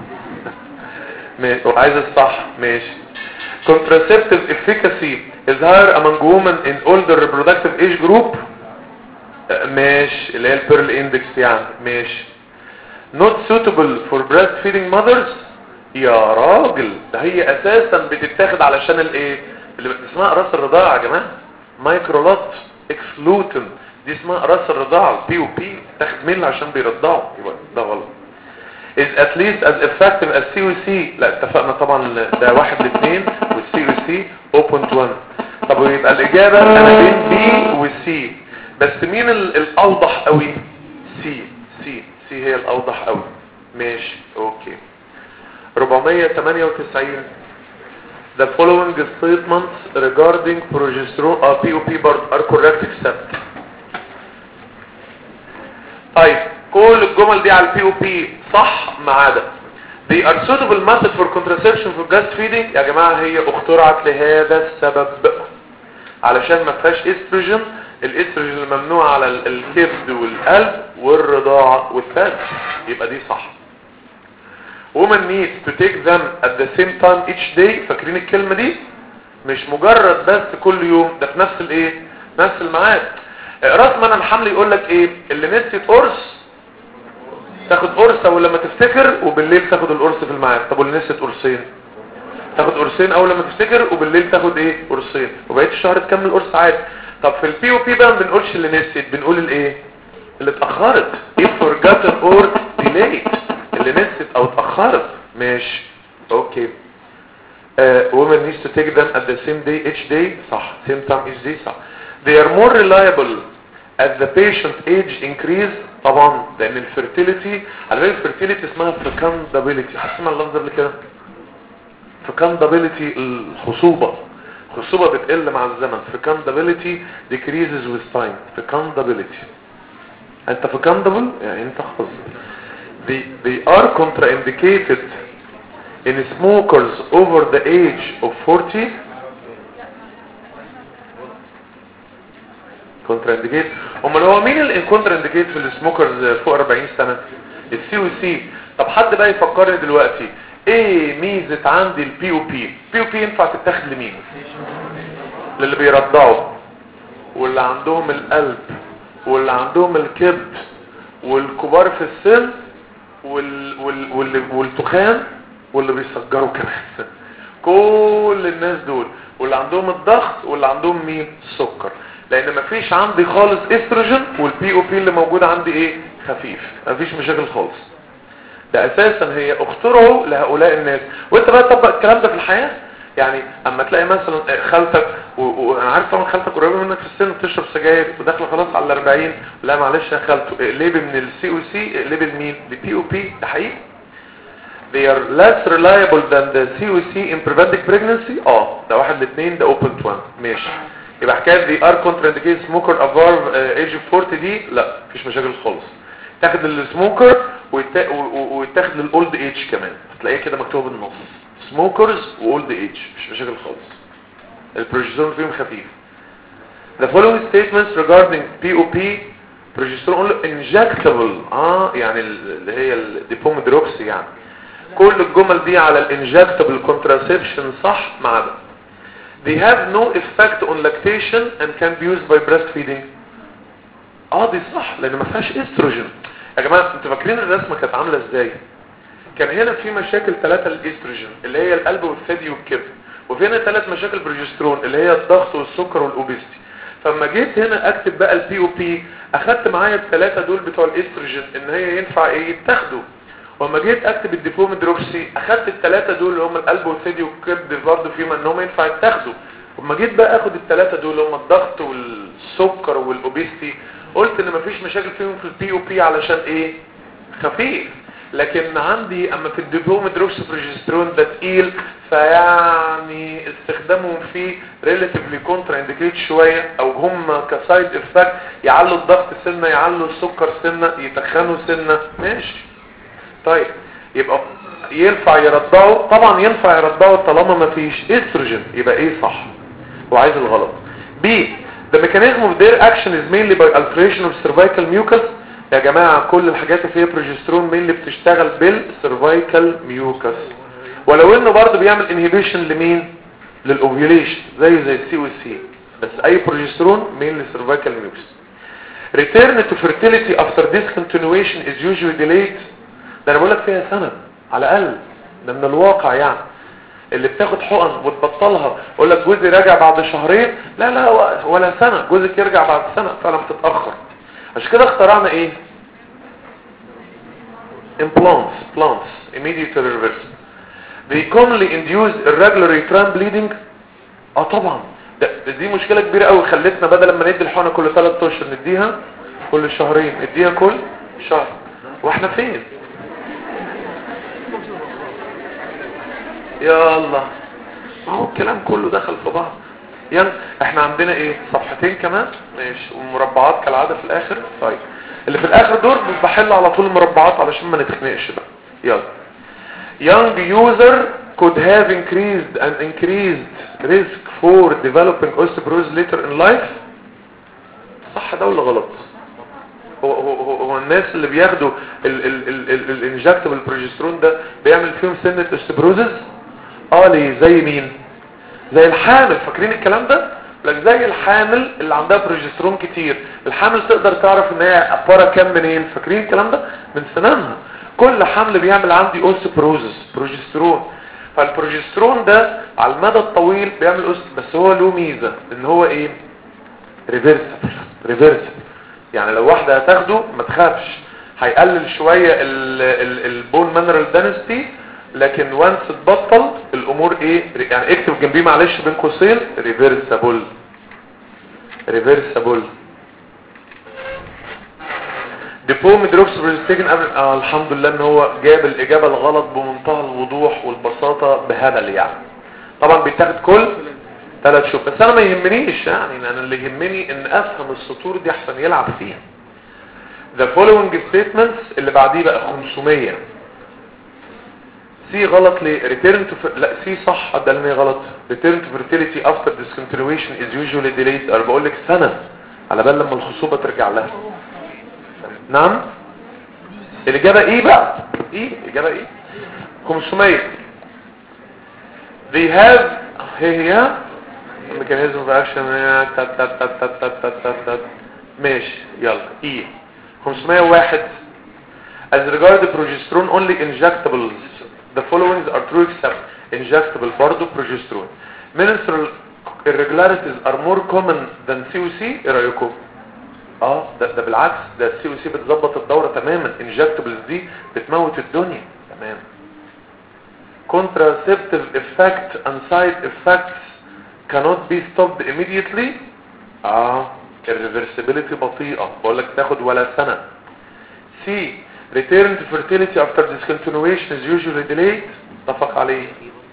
ماشي. وعايز الصح. ماشي. contraceptive efficacy is higher among women in older reproductive age group. ماشي اللي هي البيرل اندكس يعني. ماشي. not suitable for breastfeeding mothers. يا راجل ده هي اساسا بتتاخد علشان الايه اللي اسمها راس الرضاعه يا جماعه. مايكرولات اكسلوتن دي اسمها راس الرضاعه. البي او بي تاخد مين عشان بيرضعوا. يبقى ده غلط. is at least as effective as سي وسي. لا اتفقنا طبعا ده واحد لاثنين والسي وسي صفر فاصلة واحد. طب ويبقى الاجابه انا بين بي وسي، بس مين الاوضح قوي؟ سي سي سي هي الاوضح قوي. ماشي اوكي. أربعمية وتمانية وتسعين the following statements regarding progesterone or بي او بي are correct except. طيب كل الجمل دي على البي او بي صح ما عدا they are suitable method for contraception for breastfeeding. يا جماعه هي اخترعت لهذا السبب، علشان ما فيهاش استروجين. الاستروجين الممنوع على الكبد والقلب والرضاعه والثلج، يبقى دي صح. women needs to take them at the same time each day. فاكرين الكلمه دي؟ مش مجرد بس كل يوم، ده في نفس الايه؟ نفس الميعاد. راس من الحمل يقول لك ايه؟ اللي نسيت قرص تاخد قرصه اول لما تفتكر، وبالليل تاخد القرص في الميعاد. طب واللي نسيت قرصين تاخد قرصين اول لما تفتكر، وبالليل تاخد ايه؟ قرصين، وبقيت الشهر تكمل قرص عادي. طب في البي او بي بقى ما بنقولش اللي نسيت، بنقول الايه؟ اللي اتاخرت. if forgotten or delayed، اللي نسيت او اتاخرت. ماشي اوكي. uh, women needs to take them at the same day each day. صح. same time each day. صح. they are more reliable as the patient age increase. طبعا لان الفيرتيليتي، على فكره الفيرتيليتي اسمها fecundability. هتسمع اللفظ ده كده؟ fecundability الخصوبه، الخصوبه بتقل مع الزمن. fecundability decreases with time. fecundability انت fecundable يعني انت خلاص. they, they are contraindicated in smokers over the age of forty. كونترانديكيت. امال هو مين الكونترانديكيت في السموكرز فوق أربعين سنه؟ السي وسي. طب حد بقى يفكرني دلوقتي ايه ميزه عندي البي او بي؟ البي او بي ينفع تتاخد لمين؟ للي بيرضعوا واللي عندهم القلب واللي عندهم الكبد والكبار في السن وال وال وال والتخان واللي بيسجروا كمان. كل الناس دول، واللي عندهم الضغط واللي عندهم مين؟ السكر. لان مفيش عندي خالص استروجين، والبي او بي اللي موجود عندي ايه؟ خفيف. مفيش مشاكل خالص. ده اساسا هي اخترعوا لهؤلاء الناس. وانت بقى تطبق الكلام ده في الحياه. يعني اما تلاقي مثلا خالتك، وانا عارف طبعا خالتك قريبه منك في السن بتشرب سجاير وداخله خلاص على الأربعين، لا معلش يا خالته اقلبي من السي او سي اقلبي لمين؟ لبي او بي. ده حقيقي. they are less reliable than the سي او سي in preventing pregnancy. اه ده واحد لاثنين، ده open to one. ماشي. يبقى حكايه دي ار كونترانديكيت سموكر افار ايج اوف أربعين دي لا مفيش مشاكل خالص. تاخد للسموكر ويتاخد للاولد ايج كمان، هتلاقيه كده مكتوب بالنص سموكرز واولد ايج، مش مشاكل خالص. البروجسترون فيهم خفيف. the following statements regarding بي او بي بروجسترون injectable. اه يعني اللي هي الديبوميدروكسي يعني. كل الجمل دي على الانجكتبل كونتراسبشن صح ما عدا they have no effect on lactation and can be used by breastfeeding. اه دي صح لان ما فيهاش استروجين. يا جماعه انتوا فاكرين الرسمه كانت عامله ازاي؟ كان هنا في مشاكل ثلاثه الاستروجين اللي هي القلب والثدي والكبد، وفي هنا ثلاث مشاكل بروجسترون اللي هي الضغط والسكر والاوبيستي. فلما جيت هنا اكتب بقى البي او بي اخدت معايا الثلاثه دول بتوع الاستروجين ان هي ينفع ايه يتاخدوا، وما جيت اكتب الديبوميدروكسي اخدت الثلاثه دول اللي هم القلب والثدي والكبد برضه فيهم انهم ينفع يتاخدوا. وما جيت بقى اخد الثلاثه دول اللي هم الضغط والسكر والاوبيستي قلت ان مفيش مشاكل فيهم في البي او بي علشان ايه؟ خفيف. لكن عندي اما في الديبوميدروكسي بروجسترون ده تقيل، فيعني استخدامهم فيه ريلاتيفلي كونترا انديكيت شويه، او هم كسايد افكت يعلوا الضغط سنه يعلوا السكر سنه يتخنوا سنه. ماشي طيب يبقى ينفع يرضعوا؟ طبعا ينفع يرضعوا طالما ما فيش استروجين. يبقى ايه صح وعايز الغلط. بي the mechanism of their action is mainly by alteration of cervical mucus. يا جماعه كل الحاجات اللي فيها بروجسترون مين اللي بتشتغل بالسيرفايكال ميوكس، ولو انه برضه بيعمل انهيبيشن لمين؟ للاوفيوليشن زي زي السي والسي، بس اي بروجسترون مين للسيرفايكال ميوكس. return to fertility after discontinuation is usually delayed. ده انا بقول لك فيها سنه على الاقل، ده من الواقع يعني. اللي بتاخد حقن وتبطلها يقول لك جوزي راجع بعد شهرين، لا لا ولا سنه، جوزك يرجع بعد سنه، فعلا بتتاخر. عشان كده اخترعنا ايه؟ implants plants immediate reversal. They commonly induce irregular recurrent bleeding. اه طبعا ده, ده دي مشكله كبيره قوي، خلتنا بدل ما ندي الحقنه كل ثلاثة اشهر نديها كل شهرين، نديها كل شهر. واحنا فين يا الله؟ ما هو الكلام كله دخل في بعض. يعني احنا عندنا ايه؟ صفحتين كمان ماشي، ومربعات كالعاده في الاخر. طيب اللي في الاخر دول بحل على طول المربعات علشان ما نتخنقش بقى. يلا. Young user could have increased and increased risk for developing osteoporosis later in life. صح ده ولا غلط؟ هو هو هو الناس اللي بياخدوا الانجكتبل بروجسترون ده بيعمل فيهم سنة osteoporosis؟ اه ليه؟ زي مين؟ زي الحامل. فاكرين الكلام ده؟ لك زي الحامل اللي عندها بروجسترون كتير، الحامل تقدر تعرف ان هي افارة كام منين؟ فاكرين الكلام ده؟ من سنانها. كل حمل بيعمل عندي اوستيوبروزس بروجسترون. فالبروجسترون ده على المدى الطويل بيعمل اوست، بس هو له ميزه ان هو ايه؟ ريفيرسبل. ريفيرسبل يعني لو واحده هتاخده ما تخافش، هيقلل شويه البون مينرال دنسيتي، لكن وانس تبطل الامور ايه؟ يعني اكتب جنبيه معلش بين قوسين ريفيرسبل. ريفيرسبل. ديبوم دروكسبروستيجن قبل آه الحمد لله ان هو جاب الاجابه الغلط بمنتهى الوضوح والبساطه بهبل يعني. طبعا بيتاخد كل ثلاث شهور، بس انا ما يهمنيش يعني، انا اللي يهمني ان افهم السطور دي احسن يلعب فيها. The following statements اللي بعديه بقى خمسمية. سي غلط ليه؟ return to لا سي صح، ده اللي غلط. return to fertility after discontinuation is usually delayed. انا بقول لك سنه على بال لما الخصوبه ترجع لها. نعم الإجابة إيه بقى؟ إيه الإجابة إيه؟ خمسمية. they have هي هي mechanism of action تات تات تات تات تات تات تات تات ماشي يلا. إيه خمسمية وواحد. as regard the progesterone only injectables the following are true except injectable برضه progesterone. menstrual irregularities are more common than سي او سي. إيه رأيكم؟ اه ده, ده بالعكس، ده السي او سي بتظبط الدورة تماما، انجكتبلز دي بتموت الدنيا تمام. contraceptive effect and side effects cannot be stopped immediately. اه الريفرسيبيليتي بطيئة، بقول لك تاخد ولا سنة. C return to fertility after discontinuation is usually delayed. اتفق عليه.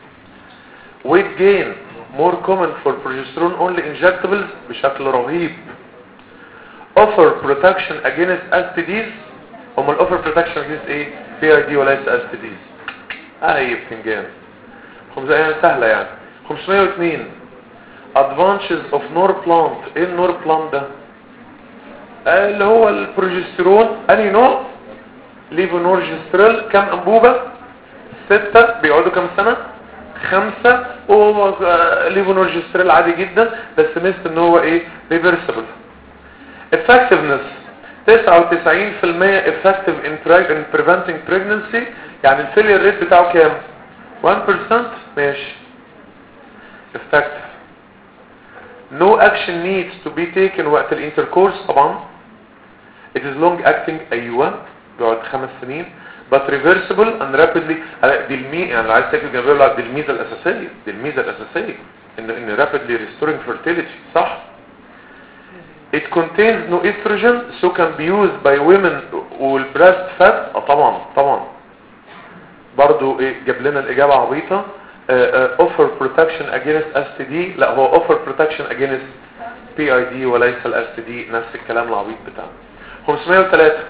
weight gain more common for progesterone only injectables بشكل رهيب. offer protection against اس تي ديز. هم ال offer protection against ايه؟ بي اي دي وليس اس تي ديز. اي بتنجان. خمسمية سهلة يعني. خمسمية واثنين. advantages of norplant. ايه النوربلانت ده؟ آه اللي هو البروجسترون. انهي نوع؟ ليفونورجستريل. كم انبوبة؟ ستة. بيقعدوا كم سنة؟ خمسة. وهو ليفونورجستريل عادي جدا، بس ميزته ان هو ايه؟ ريفرسبل. effectiveness تسعة وتسعين بالمية effective in, in preventing pregnancy. يعني الفيلير ريت بتاعه كام؟ واحد بالمية. ماشي. effective. no action needs to be taken وقت الانتركورس. طبعا it is long acting. ايوه بيقعد خمس سنين but reversible and rapidly. دي المي يعني لو عايز تاكل جنبيه لا دي الميزه الاساسيه، دي الميزه الاساسيه ان ان rapidly restoring fertility. صح. it contains no estrogen so can be used by women with breast fat. اه طبعا طبعا برضو ايه جاب لنا الاجابه عبيطه. uh, uh, offer protection against اس تي دي. لا هو offer protection against بي اي دي وليس الاس تي دي، نفس الكلام العبيط بتاعه. خمسمية وثلاثة.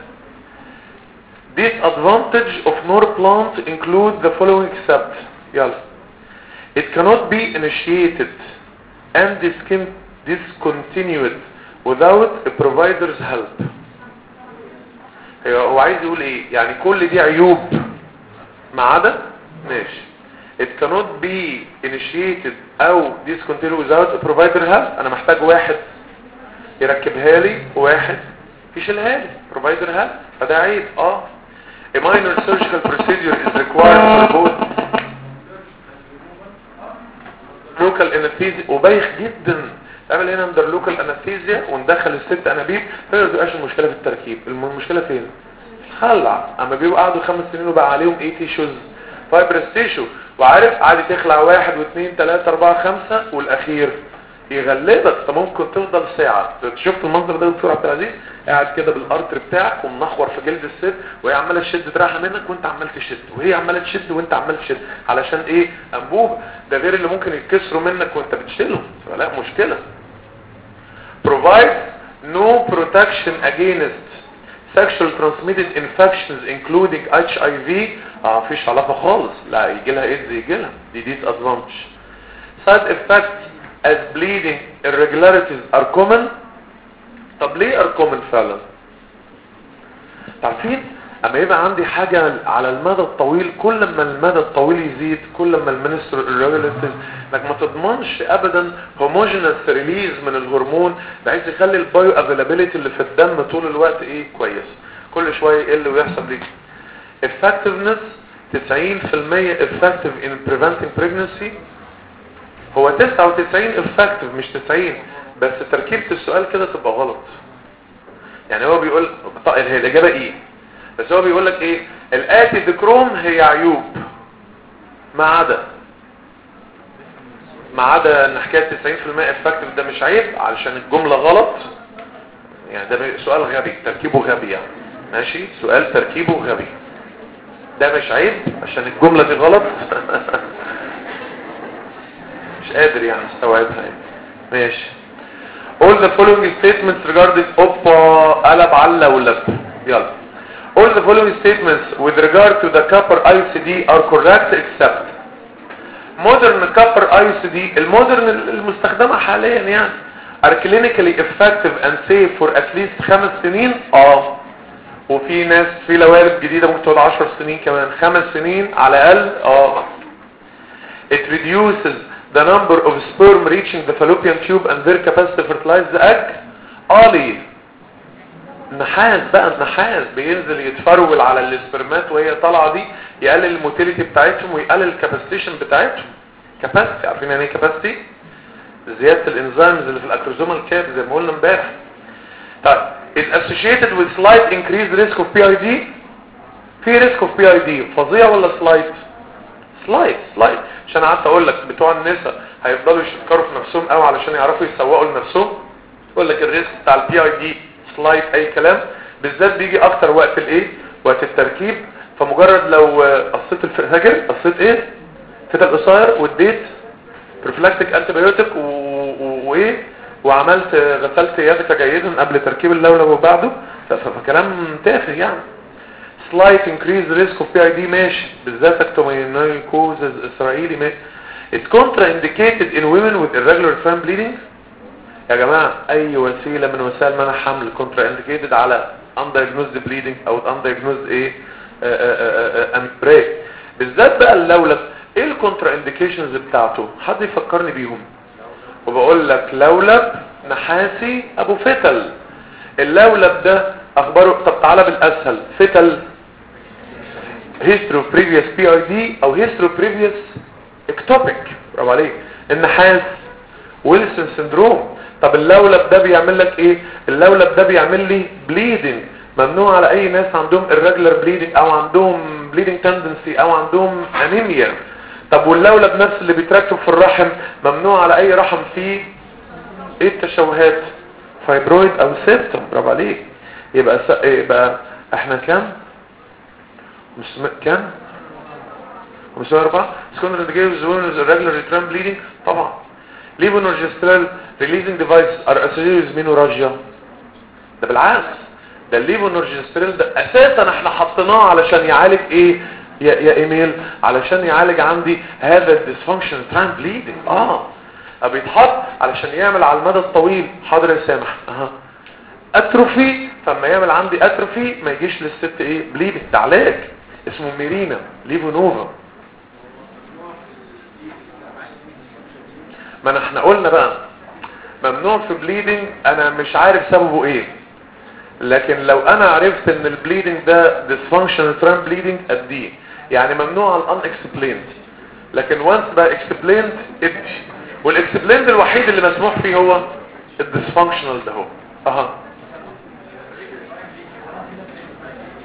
disadvantage of norplant include the following except. يلا. it cannot be initiated and discontinued without a provider's help. هو عايز يقول ايه؟ يعني كل دي عيوب ما عدا ماشي. it cannot be initiated او discontinued without a provider help. انا محتاج واحد يركبها لي وواحد يشيلها لي provider help، فده عيب. اه a minor surgical procedure is required for both local anesthesia. وبايخ جدا تعمل هنا اندر لوكال انستيزيا وندخل الست انابيب، فما تبقاش المشكله في التركيب، المشكله فين؟ خلع. اما بيبقوا قعدوا خمس سنين وبقى عليهم ايه تيشوز فايبرس تيشو، وعارف عادي تخلع واحد واثنين ثلاثة اربعة خمسة والاخير يغلبك. انت ممكن تفضل ساعة. شفت المنظر ده دكتور عبد العزيز قاعد كده بالارتر بتاعك ومنخور في جلد الست وهي عماله تشد دراعها منك وانت عمال تشد وهي عماله تشد وانت عمال تشد علشان ايه؟ انبوبه. ده غير اللي ممكن يتكسروا منك وانت بتشيلهم، فلا مشكله. provide no protection against sexual transmitted infections including اتش اي في. اه مفيش علاقه خالص، لا يجي لها ايدز يجي لها دي disadvantage. side effects as bleeding irregularities are common. طب ليه are common فعلا؟ تعرفين اما يبقى عندي حاجة على المدى الطويل، كل ما المدى الطويل يزيد كل ما المنستر irregularities انك ما تضمنش ابدا homogeneous release من الهرمون بحيث يخلي البايو افيلابيليتي اللي في الدم طول الوقت ايه كويس، كل شوية يقل ويحصل ليه. effectiveness تسعين في المية effective in preventing pregnancy. هو تسعة وتسعين effective مش تسعين، بس تركيبة السؤال كده تبقى غلط. يعني هو بيقول هي الإجابة ايه، بس هو بيقول لك ايه الآتي ذكرهم هي عيوب ما عدا ما عدا ان حكاية تسعين في المية effective ده مش عيب علشان الجملة غلط. يعني ده سؤال غبي تركيبه غبي يعني ماشي، سؤال تركيبه غبي ده مش عيب عشان الجملة دي غلط. مش قادر يعني استوعبها يعني. ماشي. all the following statements regarding اوبا قلب على ولب. يلا. all the following statements with regard to the copper آي سي دي are correct except modern copper آي سي دي المودرن المستخدمة حاليا يعني are clinically effective and safe for at least خمس سنين. اه وفي ناس في لوارد جديدة ممكن تقعد عشر سنين كمان، خمس سنين على الاقل. اه it reduces the number of sperm reaching the fallopian tube and their capacity to fertilize the egg. اه ليه؟ النحاس بقى النحاس بينزل يتفرول على الاسبرمات وهي طالعه دي يقلل الموتيليتي بتاعتهم ويقلل الكاباسيتيشن بتاعتهم. كاباسيتي عارفين يعني ايه كاباسيتي؟ زياده الانزيمز اللي في الاكروزومال كاب زي ما قلنا امبارح. طيب is associated with slight increased risk of بي آي دي. في risk of بي آي دي فظيع ولا slight؟ slight slight عشان قعدت اقول لك بتوع النساء هيفضلوا يشكروا في نفسهم قوي علشان يعرفوا يسوقوا لنفسهم. يقول لك الريسك بتاع البي اي دي سلايد اي كلام، بالذات بيجي اكتر وقت الايه وقت التركيب. فمجرد لو قصيت الفاجر قصيت ايه فتل قصير واديت بروفلاكتيك انتيبيوتيك وايه وعملت غسلت يدك جيدا قبل تركيب اللولب وبعده، فكلام تافه يعني. slight increase risk of بي آي دي ماشي، بالذات اكتومينيكوزز اسرائيلي ماشي. it's contraindicated in women with irregular time bleeding. يا جماعة اي وسيلة من وسائل منع حمل contraindicated على undiagnosed bleeding او undiagnosed ايه امبريك، بالذات بقى اللولب. ايه الكونتراانديكيشنز بتاعته؟ حد يفكرني بيهم. وبقول لك لولب نحاسي ابو فتل. اللولب ده اخباره طب تعالى بالاسهل. فتل history of previous بي آي دي او history of previous ectopic. برافو عليك. النحاس ويلسون سندروم. طب اللولب ده بيعمل لك ايه؟ اللولب ده بيعمل لي bleeding. ممنوع على اي ناس عندهم irregular bleeding او عندهم bleeding tendency او عندهم anemia. طب واللولب نفس اللي بيتركب في الرحم ممنوع على اي رحم فيه ايه التشوهات؟ فايبرويد او سيبتم. برافو عليك. يبقى س... يبقى احنا كام؟ مش م... كام؟ خمسمية وأربعة. سكوندر انديكيشنز وينز irregular return bleeding. طبعا ليفونورجسترال ريليزنج ديفايس ار اسوسييتد مينوراجيا. ده بالعكس، ده الليفونورجسترال ده اساسا احنا حطيناه علشان يعالج ايه يا يا ايميل؟ علشان يعالج عندي هذا الديسفانكشن تران بليدنج. اه بيتحط علشان يعمل على المدى الطويل. حاضر يا سامح. اها اتروفي. فلما يعمل عندي اتروفي ما يجيش للست ايه بليدنج. ده علاج اسمه ميرينا ليفونوفا. ما احنا قلنا بقى ممنوع في بليدنج انا مش عارف سببه ايه، لكن لو انا عرفت ان البليدنج ده dysfunctional tram bleeding اديه. يعني ممنوع ال unexplained، لكن once بقى explained ادي. والاكسبليند الوحيد اللي مسموح فيه هو الديسفانكشنال ده هو. اها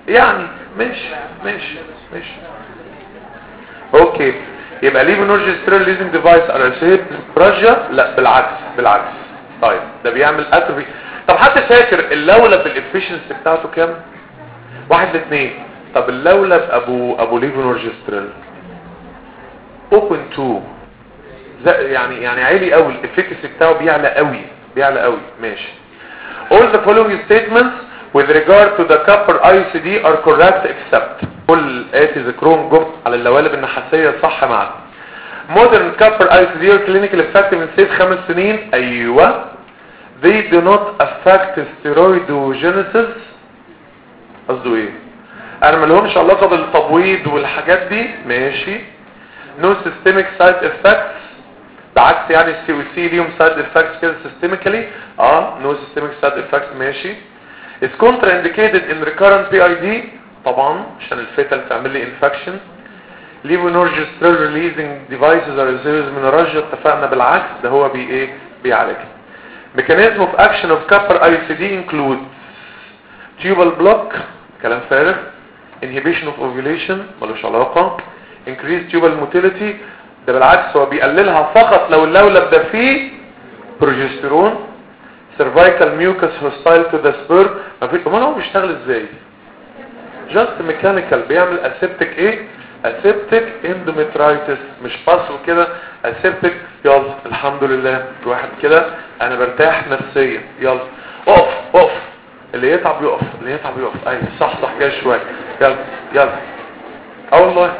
يعني ماشي ماشي ماشي اوكي. يبقى ليفونورجسترال ليزنج ديفايس ارسيب براجيا؟ لا بالعكس بالعكس. طيب ده بيعمل اتروفي. طب حد فاكر اللولب الافيشنسي بتاعته كام؟ واحد لاثنين. طب اللولب ابو ابو ليفونورجسترال صفر فاصلة اتنين، يعني يعني عالي قوي، الافيكاسي بتاعه بيعلى قوي بيعلى قوي. ماشي. all the following statements with regard to the copper آي سي دي are correct except كل آتي ذكرهم جم على اللوالب النحاسية صح معنا. modern copper آي سي دي are clinical effective in safe خمس سنين. ايوه. they do not affect steroidogenesis. قصده ايه؟ انا مالهمش علاقة بالتبويض والحاجات دي. ماشي. no systemic side effects، بعكس يعني السي او سي ليهم سايد افكتس كده سيستميكالي. اه نو سيستميك سايد افكتس. ماشي. is contraindicated in recurrent بي اي دي طبعا عشان الفيتال تعمل لي انفكشن. levonorgestrel releasing devices are used من الرجل، اتفقنا بالعكس ده هو بي ايه بيعالج. mechanism of action of copper آي سي دي include tubal block كلام فارغ، inhibition of ovulation ملوش علاقة، increased tubal motility ده بالعكس هو بيقللها فقط لو اللولب ده فيه بروجسترون، cervical mucus hostile to the sperm. ما فيش. امال هو بيشتغل ازاي؟ just mechanical، بيعمل aseptic ايه؟ aseptic endometritis، مش باص وكده aseptic. يلا الحمد لله الواحد كده انا برتاح نفسيا. يلا اقف اقف، اللي يتعب يقف اللي يتعب يقف. ايوه صح صح كده شويه. يلا يلا اه والله.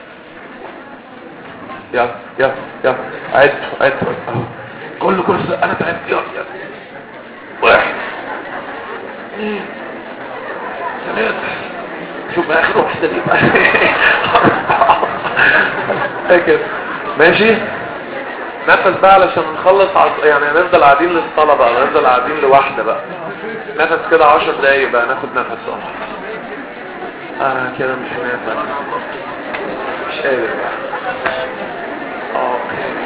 يلا يلا يلا عد عد اهو كل كرسي انا تعبت. يلا يلا واحد اثنين ثلاثة شوف اخر واحدة دي بقى كده ماشي. نفس بقى علشان نخلص عز... يعني هنفضل قاعدين للصلاة بقى، هنفضل قاعدين لوحدة بقى. نفس كده عشر دقايق بقى ناخد نفس. اه انا كده مش نافع مش قادر بقى. اه